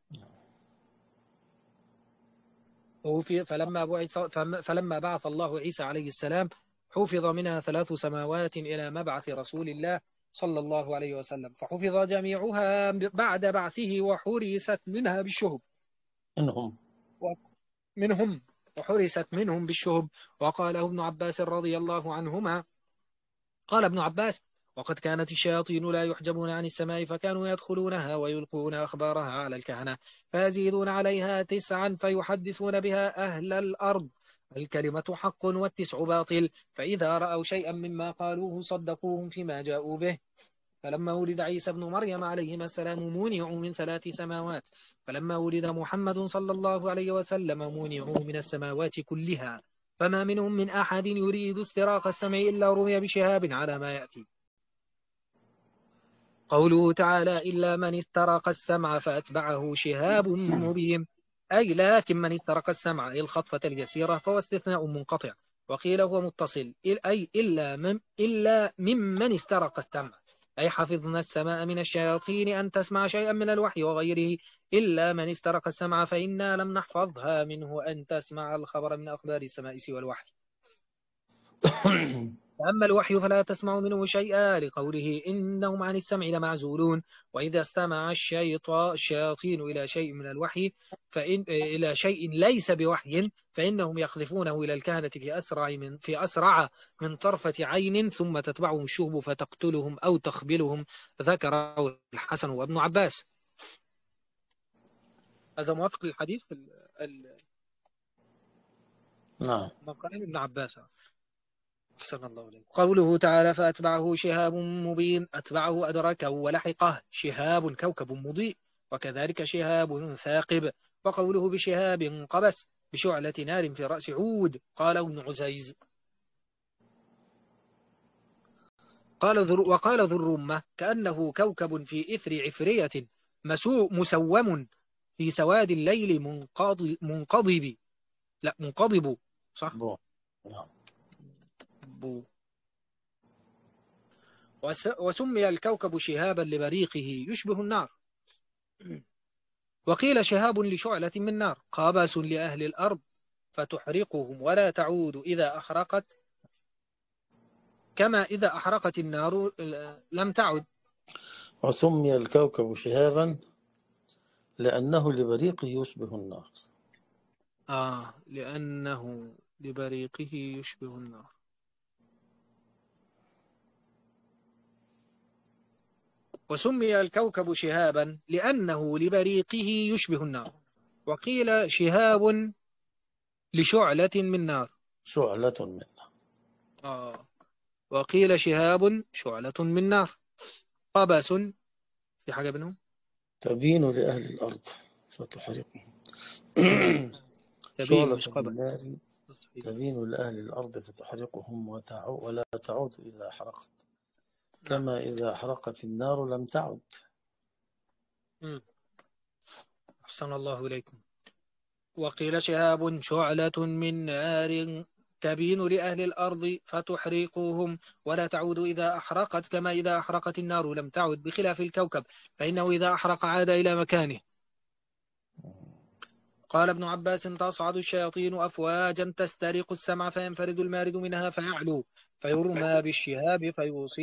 فلما بعث الله عيسى عليه السلام حفظ منها 3 سماوات إلى مبعث رسول الله صلى الله عليه وسلم، فحفظ جميعها بعد بعثه وحرست منها بالشهب منهم وحرست منهم بالشهب. وقاله ابن عباس رضي الله عنهما، قال ابن عباس وقد كانت الشياطين لا يحجبون عن السماء، فكانوا يدخلونها ويلقون أخبارها على الكهنة فيزيدون عليها 9 فيحدثون بها أهل الأرض. الكلمة حق والتسع باطل، فإذا رأوا شيئا مما قالوه صدقوهم فيما جاءوا به. فلما ولد عيسى بن مريم عليهما السلام منعوا من 3 سماوات، فلما ولد محمد صلى الله عليه وسلم منعوا من السماوات كلها، فما منهم من أحد يريد استراق السمع إلا رمي بشهاب على ما يأتي. قوله تعالى إلا من استرق السمع فأتبعه شهاب مبين، أي لكن من استرق السمع أي الخطفة اليسيرة فهو استثناء منقطع. وقيل هو متصل أي إلا ممن استرق السمع، أي حفظنا السماء من الشياطين أن تسمع شيئا من الوحي وغيره، إلا من استرق السمع فإنا لم نحفظها منه أن تسمع الخبر من أخبار السماء سوى الوحي. فأما الوحي فلا تسمع منه شيئا لقوله إنهم عن السمع لمعزولون. وإذا استمع الشياطين إلى شيء من الوحي إلى شيء ليس بوحي فإنهم يخلفونه إلى الكهنة في أسرع من طرفة عين، ثم تتبعهم الشهب فتقتلهم أو تخبلهم. ذكره الحسن وابن عباس. هذا موافق للحديث في نعم. مقال ابن عباس. قوله تعالى فأتبعه شهاب مبين، أتبعه أدركه ولحقه. شهاب كوكب مضيء، وكذلك شهاب ثاقب. وقوله بشهاب قبس بشعلة نار في رأس عود، قال ابن عزيز. وقال ذو الرمة كأنه كوكب في إثر عفرية مسوم في سواد الليل منقضب. لا منقضب صح. وسمي الكوكب شهابا لبريقه يشبه النار. وقيل شهاب لشعلة من نار، قابس لأهل الأرض فتحرقهم ولا تعود إذا أحرقت، كما إذا أحرقت النار لم تعد. وسمي الكوكب شهابا لأنه لبريقه يشبه النار. لأنه لبريقه يشبه النار. وسمي الكوكب شهابا لأنه لبريقه يشبه النار. وقيل شهاب لشعلة من نار. شعلة من نار. وقيل شهاب شعلة من نار. قبس في حاجة بينهم. تبين لأهل الأرض فتحرقهم. تبين شعلة مش قبس. النار تبين لأهل الأرض فتحرقهم ولا تعود إذا أحرقت. كما إذا أحرقت النار لم تعد. أحسن الله إليكم. وقيل شهاب شعلة من نار تبين لأهل الأرض فتحرقهم ولا تعود إذا أحرقت، كما إذا أحرقت النار لم تعد، بخلاف الكوكب فإنه إذا أحرق عاد إلى مكانه. قال ابن عباس تصعد الشياطين أفواجا تسترق السمع فينفرد المارد منها فيعلو فيرمى بالشهاب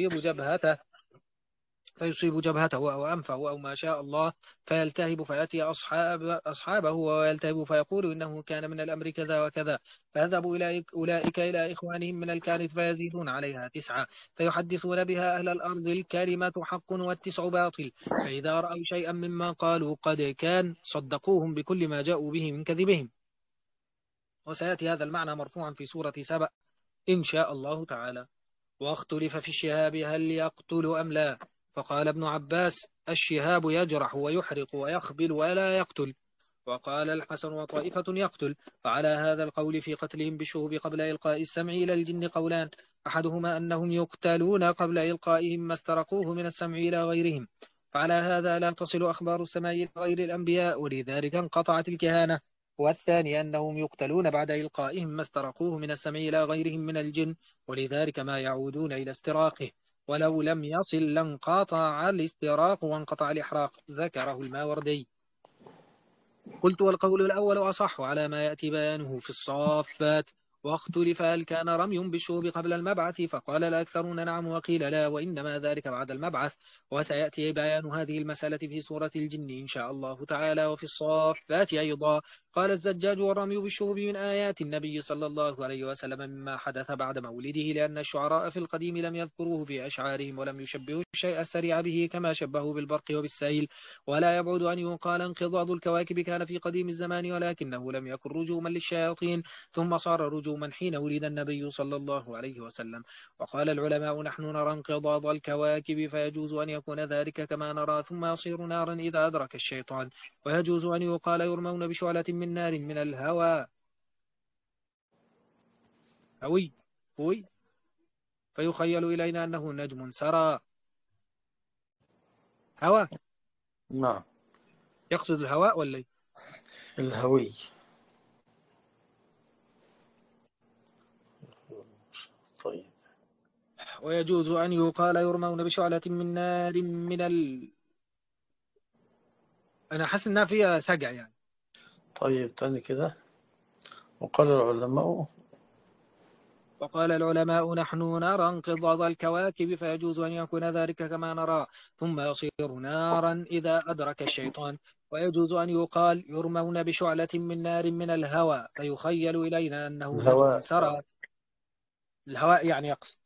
فيصيب جبهته أو أنفه أو ما شاء الله فيلتهب فيأتي أصحابه ويلتهب فيقول إنه كان من الأمر كذا وكذا، فيذهب أولئك إلى إخوانهم من الكارث فيزيدون عليها 9 فيحدثون بها أهل الأرض الكلمة حق والتسع باطل، فإذا رأوا شيئا مما قالوا قد كان صدقوهم بكل ما جاءوا به من كذبهم. وسيأتي هذا المعنى مرفوعا في سورة سبأ إن شاء الله تعالى. واختلف في الشهاب هل يقتل أم لا، فقال ابن عباس الشهاب يجرح ويحرق ويخبل ولا يقتل، وقال الحسن وطائفة يقتل. فعلى هذا القول في قتلهم بالشهب قبل إلقاء السمع إلى الجن قولان، أحدهما أنهم يقتلون قبل إلقائهم ما استرقوه من السمع إلى غيرهم، فعلى هذا لا تصل أخبار السماء إلى غير الأنبياء ولذلك انقطعت الكهانة. والثاني أنهم يقتلون بعد إلقائهم ما استرقوه من السمع إلى غيرهم من الجن ولذلك ما يعودون إلى استراقه، ولو لم يصل لانقطع الاستراق وانقطع الإحراق. ذكره الماوردي. قلت والقول الأول أصح على ما يأتي بيانه في الصافات. واختلف هل كان رمي بالشوب قبل المبعث، فقال الأكثرون نعم وقيل لا وإنما ذلك بعد المبعث، وسيأتي بيان هذه المسألة في سورة الجن إن شاء الله تعالى. وفي الصافات أيضا قال الزجاج والرمي بالشوب من آيات النبي صلى الله عليه وسلم مما حدث بعد مولده، لأن الشعراء في القديم لم يذكروه في أشعارهم ولم يشبهوا الشيء السريع به كما شبهوا بالبرق وبالسيل. ولا يبعد أن يقال انقضاض الكواكب كان في قديم الزمان ولكنه لم يكن رجوما للشياطين، ثم صار رجوما حين ولد النبي صلى الله عليه وسلم. وقال العلماء نحن نرى انقضاض الكواكب فيجوز أن يكون ذلك كما نرى ثم يصير نارا إذا أدرك الشيطان، ويجوز أن يقال يرمون بشعلة من نار من الهوى هوي فيخيل إلينا أنه نجم سرى. هوى نعم، يقصد الهواء ولا الهوي. طيب. ويجوز أن يقال يرمون بشعلة من نار أنا حاسس إنها فيها سجع يعني. طيب تاني كده. وقال العلماء نحن نرى انقضاض الكواكب فيجوز أن يكون ذلك كما نرى ثم يصير نارا إذا أدرك الشيطان، ويجوز أن يقال يرمون بشعلة من نار من الهوى فيخيل إلينا أنه نجم الهواء. سرى. الهواء يعني يقصد.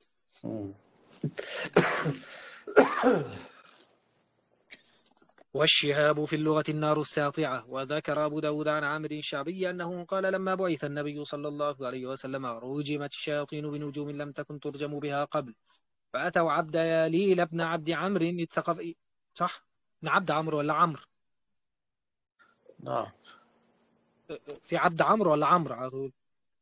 والشهاب في اللغة النار الساطعة. وذكر أبو داود عن عامر الشعبي أنه قال لما بعث النبي صلى الله عليه وسلم رجمت الشياطين بنجوم لم تكن ترجم بها قبل، فأتوا عبد ياليل بن عبد عمرو الثقفي. صح؟ ابن عبد عمرو ولا عمرو؟ نعم، في عبد عمرو ولا عمرو على طول؟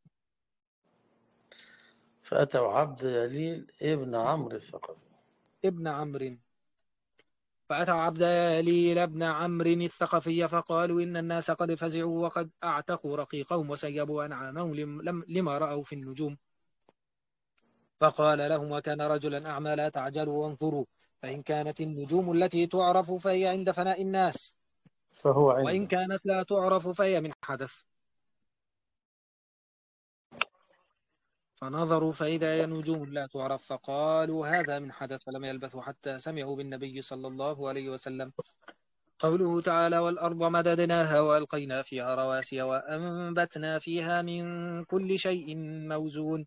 فأتوا عبد يليل ابن عمرو الثقفي. ابن عمرو. فأتوا عبد ياليل بن عمرو الثقفي فقالوا إن الناس قد فزعوا وقد أعتقوا رقيقهم وسيبوا أنعامهم لما رأوا في النجوم، فقال لهم وكان رجلا أعمى لا تعجلوا وانظروا، فإن كانت النجوم التي تعرف فهي عند فناء الناس، فهو وإن عنده. كانت لا تعرف فهي من حدث. فنظروا فإذا هي نجوم لا تعرف، فقالوا هذا من حدث، فلم يلبثوا حتى سمعوا بالنبي صلى الله عليه وسلم. قوله تعالى والأرض مددناها وألقينا فيها رواسي وأنبتنا فيها من كل شيء موزون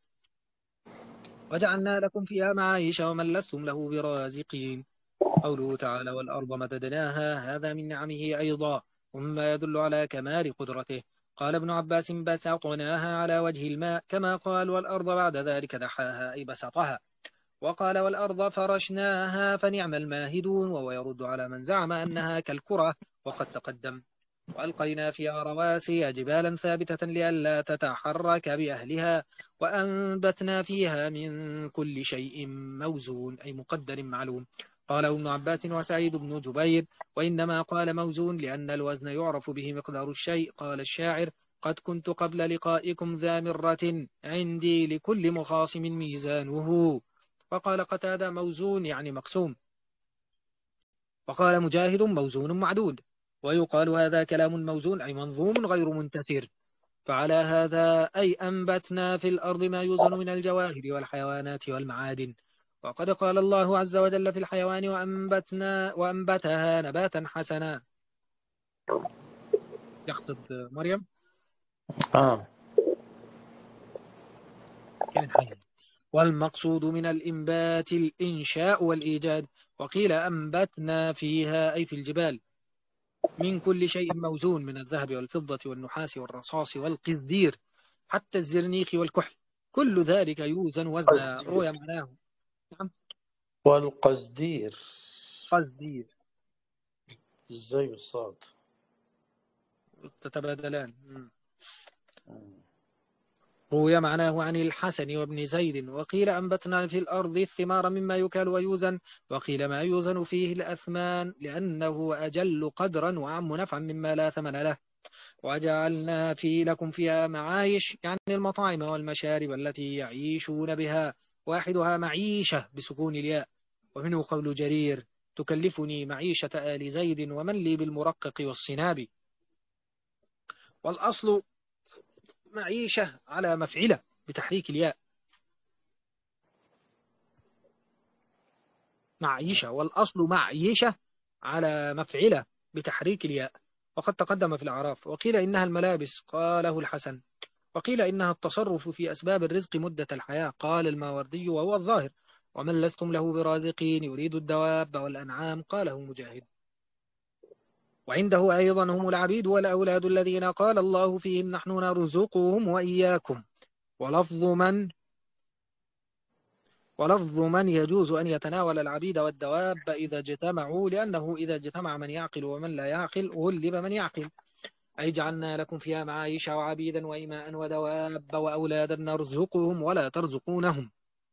وجعلنا لكم فيها معايش ومن لستم له برازقين. قوله تعالى والأرض مددناها هذا من نعمه أيضا ومما يدل على كمال قدرته. قال ابن عباس بسطناها على وجه الماء كما قال والأرض بعد ذلك دحاها أي بسطها. وقال والأرض فرشناها فنعم الماهدون، وهو يرد على من زعم أنها كالكرة وقد تقدم. وألقينا فيها رواسي جبالا ثابتة لئلا تتحرك بأهلها وأنبتنا فيها من كل شيء موزون أي مقدر معلوم. قال ابن عباس وسعيد بن جبير وإنما قال موزون لأن الوزن يعرف به مقدار الشيء. قال الشاعر قد كنت قبل لقائكم ذا مرة عندي لكل مخاصم ميزانه. وقال قتادة موزون يعني مقسوم. وقال مجاهد موزون معدود. ويقال هذا كلام موزون أي منظوم غير منتثر. فعلى هذا أي أنبتنا في الأرض ما يوزن من الجواهر والحيوانات والمعادن. وقد قال الله عز وجل في الحيوان وأنبتها نباتا حسنا. يقصد مريم كانت حية. والمقصود من الإنبات الإنشاء والإيجاد. وقيل أنبتنا فيها أي في الجبال من كل شيء موزون من الذهب والفضة والنحاس والرصاص والقذير حتى الزرنيخ والكحل كل ذلك يوزن وزنا. روي معناه. نعم. والقزدير قذير ازاي بالصاد تتبادلان. روي معناه عن الحسن وابن زيد. وقيل أنبتنا في الأرض الثمار مما يكال ويوزن. وقيل ما يوزن فيه الأثمان لأنه أجل قدرا وأعم نفعا مما لا ثمن له. وجعلنا لكم فيها معايش يعني المطاعم والمشارب التي يعيشون بها. واحدها معيشة بسكون الياء. ومنه قول جرير تكلفني معيشة آل زيد ومن لي بالمرقق والصناب. والأصل معيشة على مفعلة بتحريك الياء معيشة. والأصل معيشة على مفعلة بتحريك الياء. وقد تقدم في الأعراف. وقيل إنها الملابس قاله الحسن. وقيل إنها التصرف في أسباب الرزق مدة الحياة قال الماوردي وهو الظاهر. ومن لستم له برازقين يريد الدواب والأنعام قاله مجاهد. وعنده أيضا هم العبيد والأولاد الذين قال الله فيهم نحن نرزقهم وإياكم. ولفظ من يجوز أن يتناول العبيد والدواب إذا اجتمعوا لأنه إذا اجتمع من يعقل ومن لا يعقل غلب من يعقل. أي جعلنا لكم فيها معايش وعبيدا وإماء ودواب وأولادا نرزقهم ولا ترزقونهم.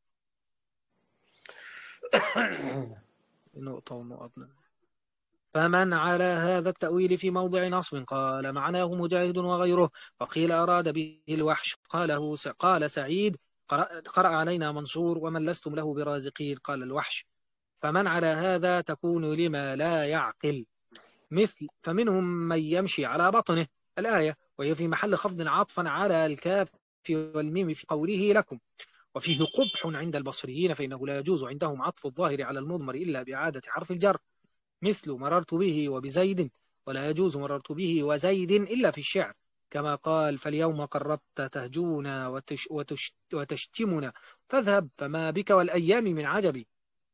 نقطة ونقطة. فمن على هذا التأويل في موضع نصب قال معناه مجاهد وغيره. وقيل أراد به الوحش قال سعيد قرأ علينا منصور ومن لستم له برازقين قال الوحش. فمن على هذا تكون لما لا يعقل مثل فمنهم من يمشي على بطنه الآية. وهي في محل خفض عطفا على الكاف والميم في قوله لكم. وفيه قبح عند البصريين فإنه لا يجوز عندهم عطف الظاهر على المضمر إلا بإعادة حرف الجر مثل مررت به وبزيد. ولا يجوز مررت به وزيد إلا في الشعر كما قال فاليوم قربت تهجونا وتشتمنا فاذهب فما بك والأيام من عجب.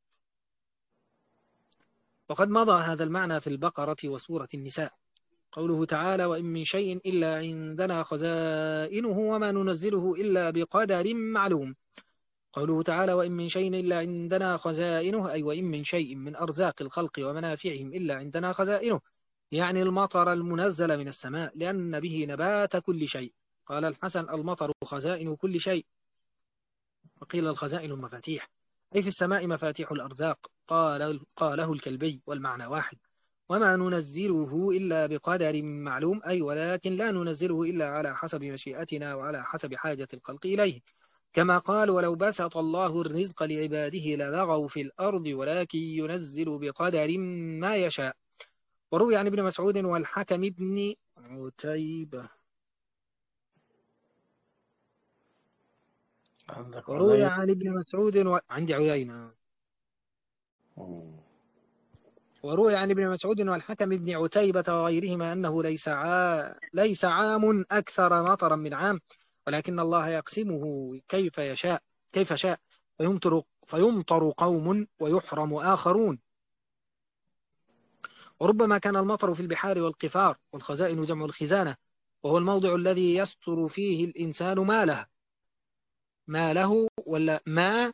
وقد مضى هذا المعنى في البقرة وسورة النساء. قوله تعالى وإن من شيء إلا عندنا خزائنه وما ننزله إلا بقدر معلوم. قوله تعالى وإن من شيء إلا عندنا خزائنه أي وإن من شيء من أرزاق الخلق ومنافعهم إلا عندنا خزائنه يعني المطر المنزل من السماء لأن به نبات كل شيء. قال الحسن المطر خزائن كل شيء. وقيل الخزائن المفاتيح أي في السماء مفاتيح الأرزاق. قاله الكلبي والمعنى واحد. وما ننزله إلا بقدر معلوم أي ولكن لا ننزله إلا على حسب مشيئتنا وعلى حسب حاجة الخلق إليه كما قال ولو بسط الله الرزق لعباده لبغوا في الأرض ولكن ينزل بقدر ما يشاء. وروي عن ابن مسعود والحكم بن عتيبة وروي عن ابن مسعود عندي عيينة. وروي عن ابن مسعود والحكم بن عتيبة وغيرهما أنه ليس عام أكثر مطرا من عام ولكن الله يقسمه كيف شاء فيمطر قوم ويحرم آخرون. وربما كان المطر في البحار والقفار. والخزائن جمع الخزانة وهو الموضع الذي يستر فيه الإنسان ما له ولا ما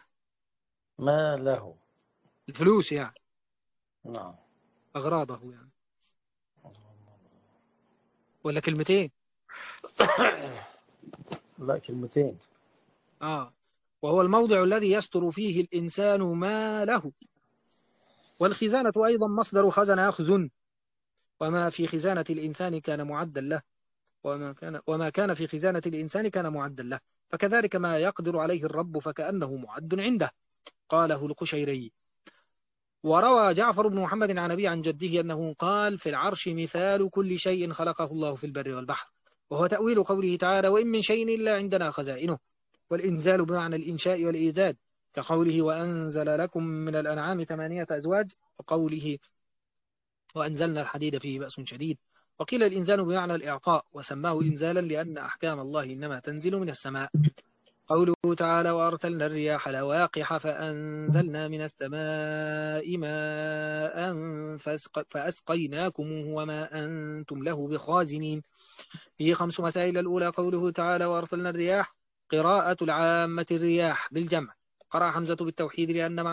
له الفلوس يعني نعم أغراضه يعني. ولا كلمتين؟ لا كلمتين. وهو الموضع الذي يستر فيه الإنسان ما له. والخزانة أيضا مصدر خزن يخزن، وما في خزانة الإنسان كان معدا له، وما كان في خزانة الإنسان كان معدا له، فكذلك ما يقدر عليه الرب فكأنه معد عنده. قاله القشيري. وروى جعفر بن محمد عن أبي عن جده أنه قال: في العرش مثال كل شيء خلقه الله في البر والبحر، وهو تأويل قوله تعالى: وإن من شيء إلا عندنا خزائنه. والإنزال بمعنى الإنشاء والإيجاد، كقوله: وأنزل لكم من الأنعام 8 أزواج، وقوله: وأنزلنا الحديد فيه بأس شديد. وقيل الإنزال بمعنى الإعطاء، وسماه إنزالا لأن أحكام الله إنما تنزل من السماء. قوله تعالى: وأرسلنا الرياح لواقح فأنزلنا من السماء ماء فأسقيناكموه وما أنتم له بخازنين. فيه 5 مسائل. الأولى قوله تعالى: وأرسلنا الرياح، قراءة العامة الرياح بالجمع، قرأ حمزة بالتوحيد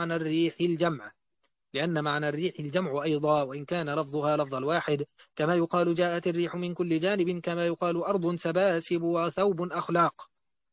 لأن معنى الريح الجمع أيضا، وإن كان لفظها لفظ الواحد، كما يقال جاءت الريح من كل جانب، كما يقال أرض سباسب وثوب أخلاق.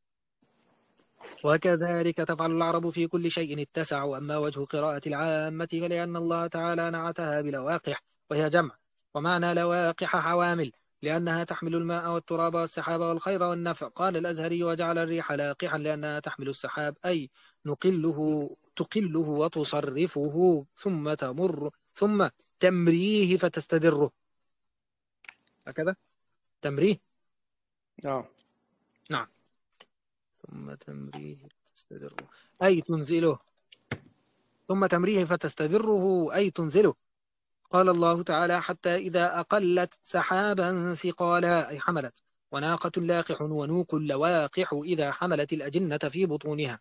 وكذلك تفعل العرب في كل شيء اتسع. وأما وجه قراءة العامة فلأن الله تعالى نعتها بلواقح، وهي جمع، ومعنى لواقح حوامل، لأنها تحمل الماء والتراب والسحاب والخير والنفع. قال الأزهري: وجعل الريح لاقحا لأنها تحمل السحاب، أي تقله وتصرفه، ثم تمريه فتستدره. هكذا تمريه. نعم. نعم. ثم تمريه فتستدره أي تنزله، ثم تمريه فتستدره أي تنزله. قال الله تعالى: حتى إذا أقلت سحابا ثقالا، أي حملت. وناقة لاقح ونوق لواقح إذا حملت الأجنة في بطونها.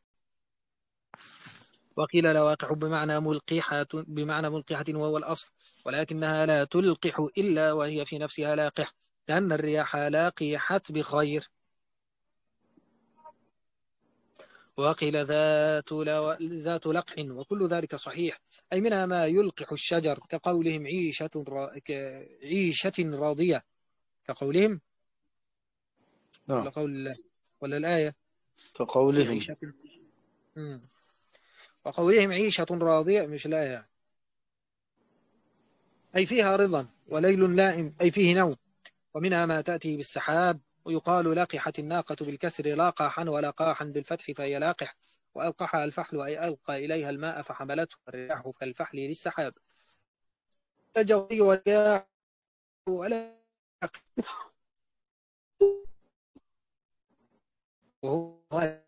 وقيل لواقح بمعنى ملقحة وهو الأصل، ولكنها لا تلقح إلا وهي في نفسها لاقح، لأن الرياح لاقحت بخير. وقيل ذات لقح، وكل ذلك صحيح، أي منها ما يلقح الشجر، كقولهم عيشة راضية، كقولهم. نعم. ولا قول الله، ولا الآية كقولهم. عيشة. وقولهم عيشة راضية، مش الآية. أي فيها رضا، وليل لائم، أي فيه نوم. ومنها ما تأتي بالسحاب، ويقال لقحت الناقة بالكسر لاقحا، ولقاحا بالفتح فهي لاقح. وألقحها الفحل، أي ألقى إليها الماء فحملته الرياح كالفحل للسحاب. الجوي والرياح ولا وهو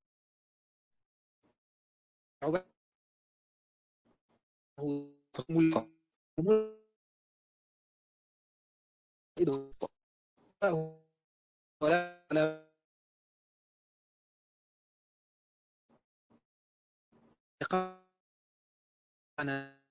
ولا أنا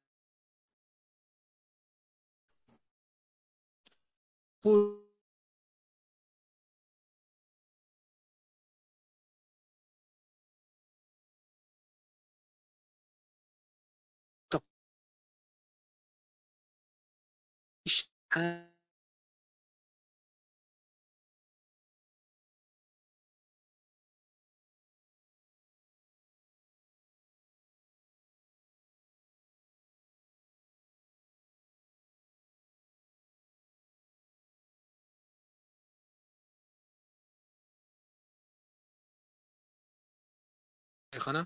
شيخنا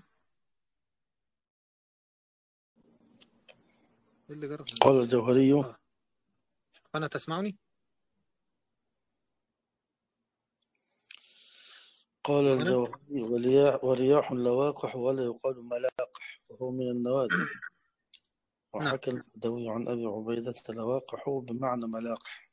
اللي جرب. قال الجوهري. أنا تسمعني؟ قال الجوهري: ورياح لواقح ولا يقال ملاقح، وهو من النوادر. نعم. وحكى المهدوي عن أبي عبيدة لواقح بمعنى ملاقح.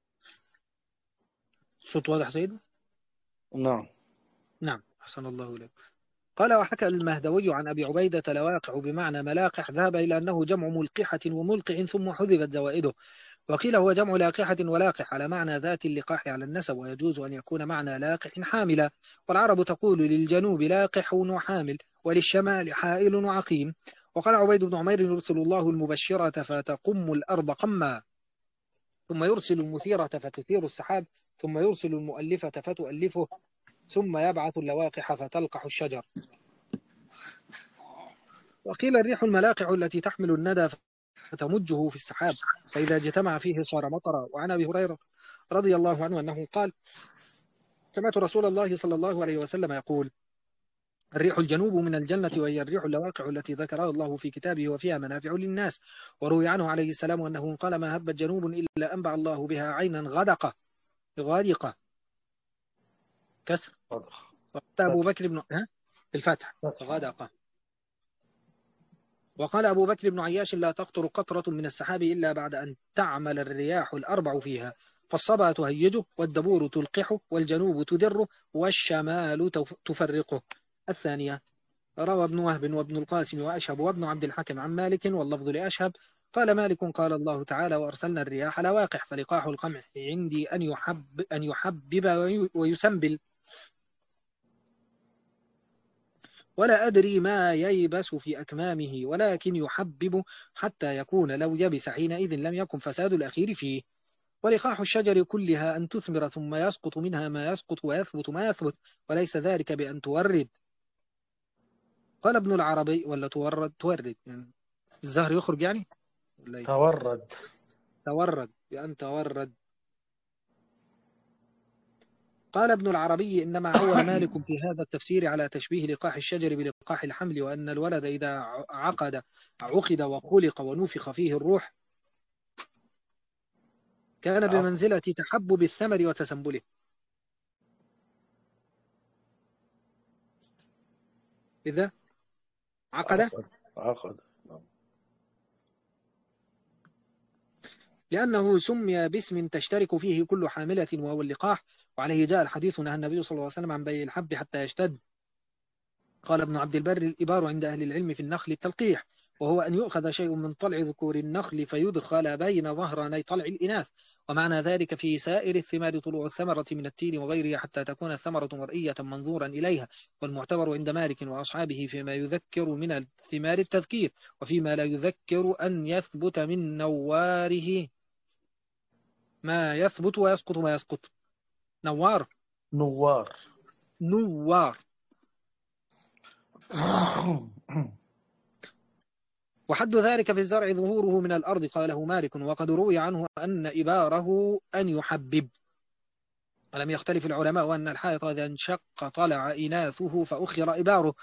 صوت واضح سيد؟ نعم. نعم، أحسن الله إليك. قال: وحكى المهدوي عن أبي عبيدة لواقع بمعنى ملاقح، ذهب إلى أنه جمع ملقحة وملقح ثم حذفت زوائده. وقيل هو جمع لاقحة ولاقح على معنى ذات اللقاح على النسب، ويجوز أن يكون معنى لاقح حاملا. والعرب تقول للجنوب لاقح وحامل، وللشمال حائل وعقيم. وقال عبيد بن عمير: يرسل الله المبشرة فتقم الأرض قما. ثم يرسل المثيرة فتثير السحاب، ثم يرسل المؤلفة فتؤلفه، ثم يبعث اللواقح فتلقح الشجر. وقيل الريح الملاقع التي تحمل الندى فتمجه في السحاب، فإذا اجتمع فيه صار مطرا. وعن أبي هريرة رضي الله عنه أنه قال: سمعت رسول الله صلى الله عليه وسلم يقول: الريح الجنوب من الجنة، وهي الريح اللواقع التي ذكرها الله في كتابه وفيها منافع للناس. وروي عنه عليه السلام أنه قال: ما هبت جنوب إلا أنبع الله بها عينا غادقة كسر. وقال أبو بكر بن الفتح غادقة. وقال أبو بكر بن عياش: لا تقطر قطرة من السحاب إلا بعد أن تعمل الرياح الأربع فيها، فالصبا تهيجه، والدبور تلقحه، والجنوب تدره، والشمال تفرقه. الثانية. روى ابن وهب وابن القاسم وأشهب وابن عبد الحكم عن مالك، واللفظ لأشهب. قال مالك: قال الله تعالى: وأرسلنا الرياح لواقح، فلقاح القمح عندي أن يحبب ويسنبل، ولا أدري ما ييبس في أكمامه، ولكن يحبب حتى يكون لو يبس حينئذ لم يكن فساد الأخير فيه. ولقاح الشجر كلها أن تثمر ثم يسقط منها ما يسقط ويثبت ما يثبت، وليس ذلك بأن تورد. قال ابن العربي: ولا تورد يعني الزهر يخرج يعني، تورد بأن تورد. قال ابن العربي: إنما عول مالك في هذا التفسير على تشبيه لقاح الشجر بلقاح الحمل، وأن الولد إذا عقد وخلق ونفخ فيه الروح كان بمنزلة تحبب الثمر وتسنبله. إذا عقد لأنه سمي باسم تشترك فيه كل حاملة وهو اللقاح، وعليه جاء الحديث: نهى النبي صلى الله عليه وسلم عن بيع الحب حتى يشتد. قال ابن عبد البر: الإبار عند أهل العلم في النخل التلقيح، وهو أن يؤخذ شيء من طلع ذكور النخل فيدخل بين ظهراني طلع الإناث، ومعنى ذلك في سائر الثمار طلوع الثمرة من التين وغيره حتى تكون الثمرة مرئية منظورا إليها. والمعتبر عند مالك وأصحابه فيما يذكر من الثمار التذكير، وفيما لا يذكر أن يثبت من نواره ما يثبت ويسقط ما يسقط. نوار. وحد ذلك في الزرع ظهوره من الأرض، قاله مالك. وقد روي عنه أن إباره أن يحبب. ولم يختلف العلماء أن الحائط إذا انشق طلع إناثه فأخر إباره،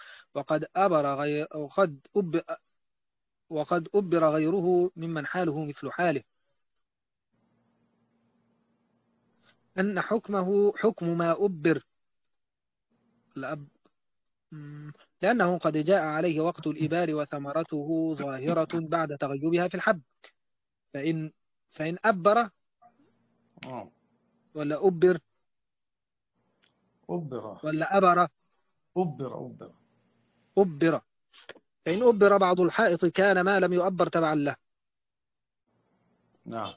وقد أبر غيره ممن حاله مثل حاله، أن حكمه حكم ما أبر لأنه قد جاء عليه وقت الإبار وثمرته ظاهرة بعد تغيبها في الحب، فإن أبر ولا أبر ولا أبر أبر. فإن أبر بعض الحائط كان ما لم يؤبر تبعا له. نعم.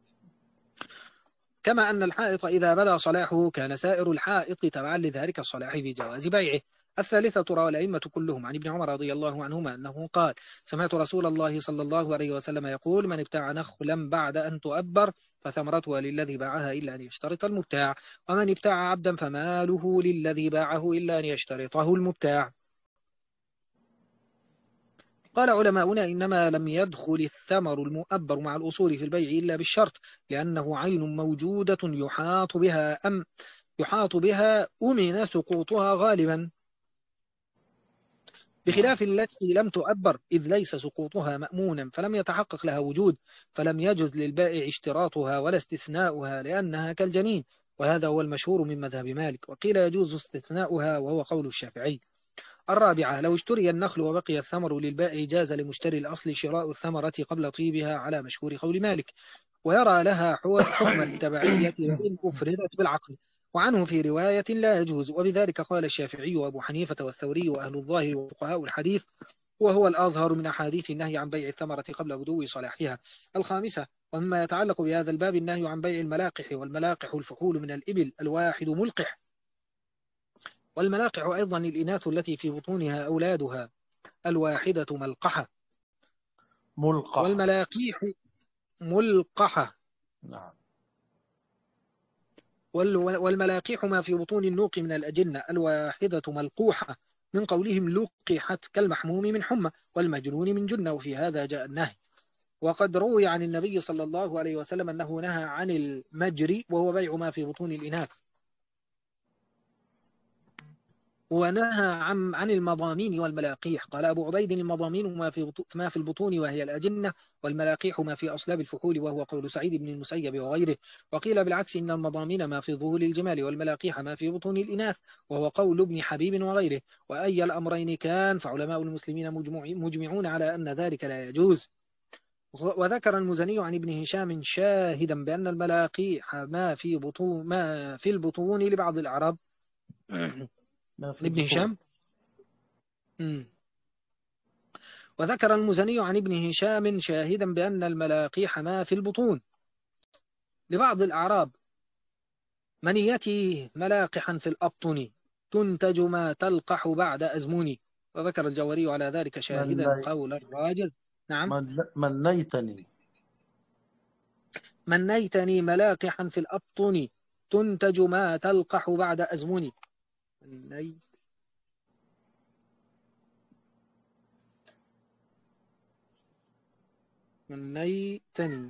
كما أن الحائط إذا بدا صلاحه كان سائر الحائط تبعا لذلك الصلاح في جواز بيعه. الثالثة. روى الأئمة كلهم عن ابن عمر رضي الله عنهما أنه قال: سمعت رسول الله صلى الله عليه وسلم يقول: من ابتاع نخلا بعد أن تؤبر فثمرتها للذي باعها إلا أن يشترط المبتاع، ومن ابتاع عبدا فماله للذي باعه إلا أن يشترطه المبتاع. قال علماؤنا: إنما لم يدخل الثمر المؤبر مع الأصول في البيع إلا بالشرط، لأنه عين موجودة يحاط بها أمن سقوطها غالبا، بخلاف التي لم تؤبر، إذ ليس سقوطها مأمونا فلم يتحقق لها وجود، فلم يجز للبائع اشتراطها ولا استثناؤها لأنها كالجنين، وهذا هو المشهور من مذهب مالك. وقيل يجوز استثناؤها وهو قول الشافعي. الرابعة. لو اشتري النخل وبقي الثمر للبائع جاز لمشتري الأصل شراء الثمرة قبل طيبها على مشهور قول مالك، ويرى لها حكم التبعية وإن أفردت بالعقل. وعنه في رواية لا يجوز، وبذلك قال الشافعي وأبو حنيفة والثوري وأهل الظاهر وفقهاء الحديث، وهو الأظهر من أحاديث النهي عن بيع الثمرة قبل بدو صلاحها. الخامسة. ومما يتعلق بهذا الباب النهي عن بيع الملاقح، والملاقح الفحول من الإبل، الواحد ملقح، والملاقح أيضا الإناث التي في بطونها أولادها، الواحدة ملقحة. والملاقيح ملقحة نعم. والملاقيح ما في بطون النوق من الأجنة الواحدة ملقوحة، من قولهم لقحت كالمحموم من حمى والمجنون من جنة، وفي هذا جاء النهي. وقد روي عن النبي صلى الله عليه وسلم أنه نهى عن المجري، وهو بيع ما في بطون الإناث، ونهى عن المضامين والملاقيح. قال أبو عبيد: المضامين ما في البطون وهي الأجنة، والملاقيح ما في أصلاب الفحول، وهو قول سعيد بن المسيب وغيره. وقيل بالعكس: إن المضامين ما في ظهور الجمال، والملاقيح ما في بطون الإناث، وهو قول ابن حبيب وغيره. وأي الأمرين كان، فعلماء المسلمين مجمعون على أن ذلك لا يجوز. وذكر المزني عن ابن هشام شاهدا بأن الملاقيح ما في البطون لبعض الأعراب. ما في ابن البطون. هشام. وذكر المزني عن ابن هشام شاهدا بأن الملاقيح ما في البطون لبعض الأعراب، منيتي ملاقحا في الأبطن، تنتج ما تلقح بعد أزمون. وذكر الجوهري على ذلك شاهدا قول الراجل. نعم. منيتني منيتني ملاقحا في الأبطن، تنتج ما تلقح بعد أزمون. منيتني.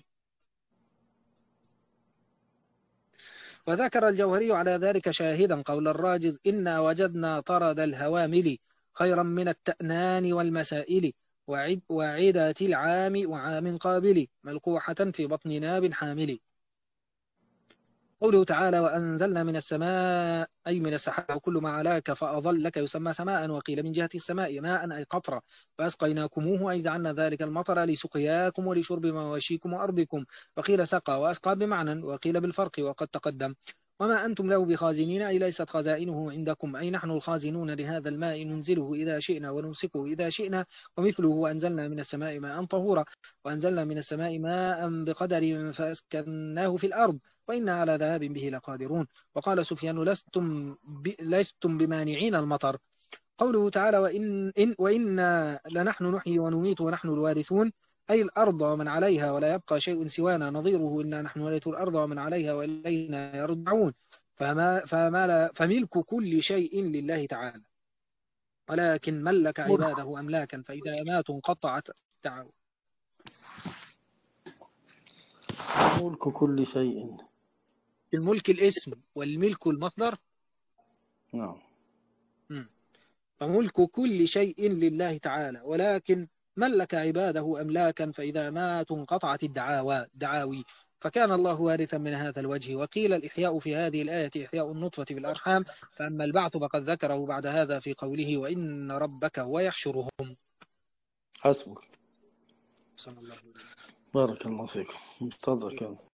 وذكر الجوهري على ذلك شاهدا قول الراجز: إنا وجدنا طرد الهوامل خيرا من التأنان والمسائل، وعدة العام وعام قابل، ملقوحة في بطن ناب حامل. قوله تعالى: وأنزلنا من السماء، أي من السحاب، كل ما علاك فأظلك يسمى سماء. وقيل من جهة السماء ماء أي قطرة، فأسقيناكموه أي جعلنا ذلك المطر لسقياكم ولشرب مواشيكم وأرضكم. وقيل سقى وأسقى بمعنى، وقيل بالفرق وقد تقدم. وما أنتم له بخازنين، أي ليست خزائنه عندكم، أي نحن الخازنون لهذا الماء، ننزله إذا شئنا ونمسكه إذا شئنا. ومثله: وأنزلنا من السماء ماء طهورا، وأنزلنا من السماء ماء بقدر فأسكناه في الأرض، وإنا على ذهاب به لقادرون. وقال سفيان: لستم بمانعين المطر. قوله تعالى: وإنا لنحن نحيي ونميت ونحن الوارثون، أي الأرض ومن عليها، ولا يبقى شيء سوانا. نظيره: إنا نحن نرث الأرض ومن عليها وإلينا يرجعون. فملك كل شيء لله تعالى، ولكن ملك عباده أملاكا، فإذا ماتوا انقطعت الدعوة. ملك كل شيء. الملك الاسم، والملك المصدر. نعم. فملك كل شيء لله تعالى، ولكن ملك عباده أملاكا، فإذا ماتوا انقطعت دعاوي. فكان الله وارثا من هذا الوجه. وقيل الإحياء في هذه الآية إحياء النطفة في الأرحام، فأما البعث فقد ذكره بعد هذا في قوله: وإن ربك هو يحشرهم. حسبك. صلى الله عليه وسلم. بارك الله فيكم. تفضل.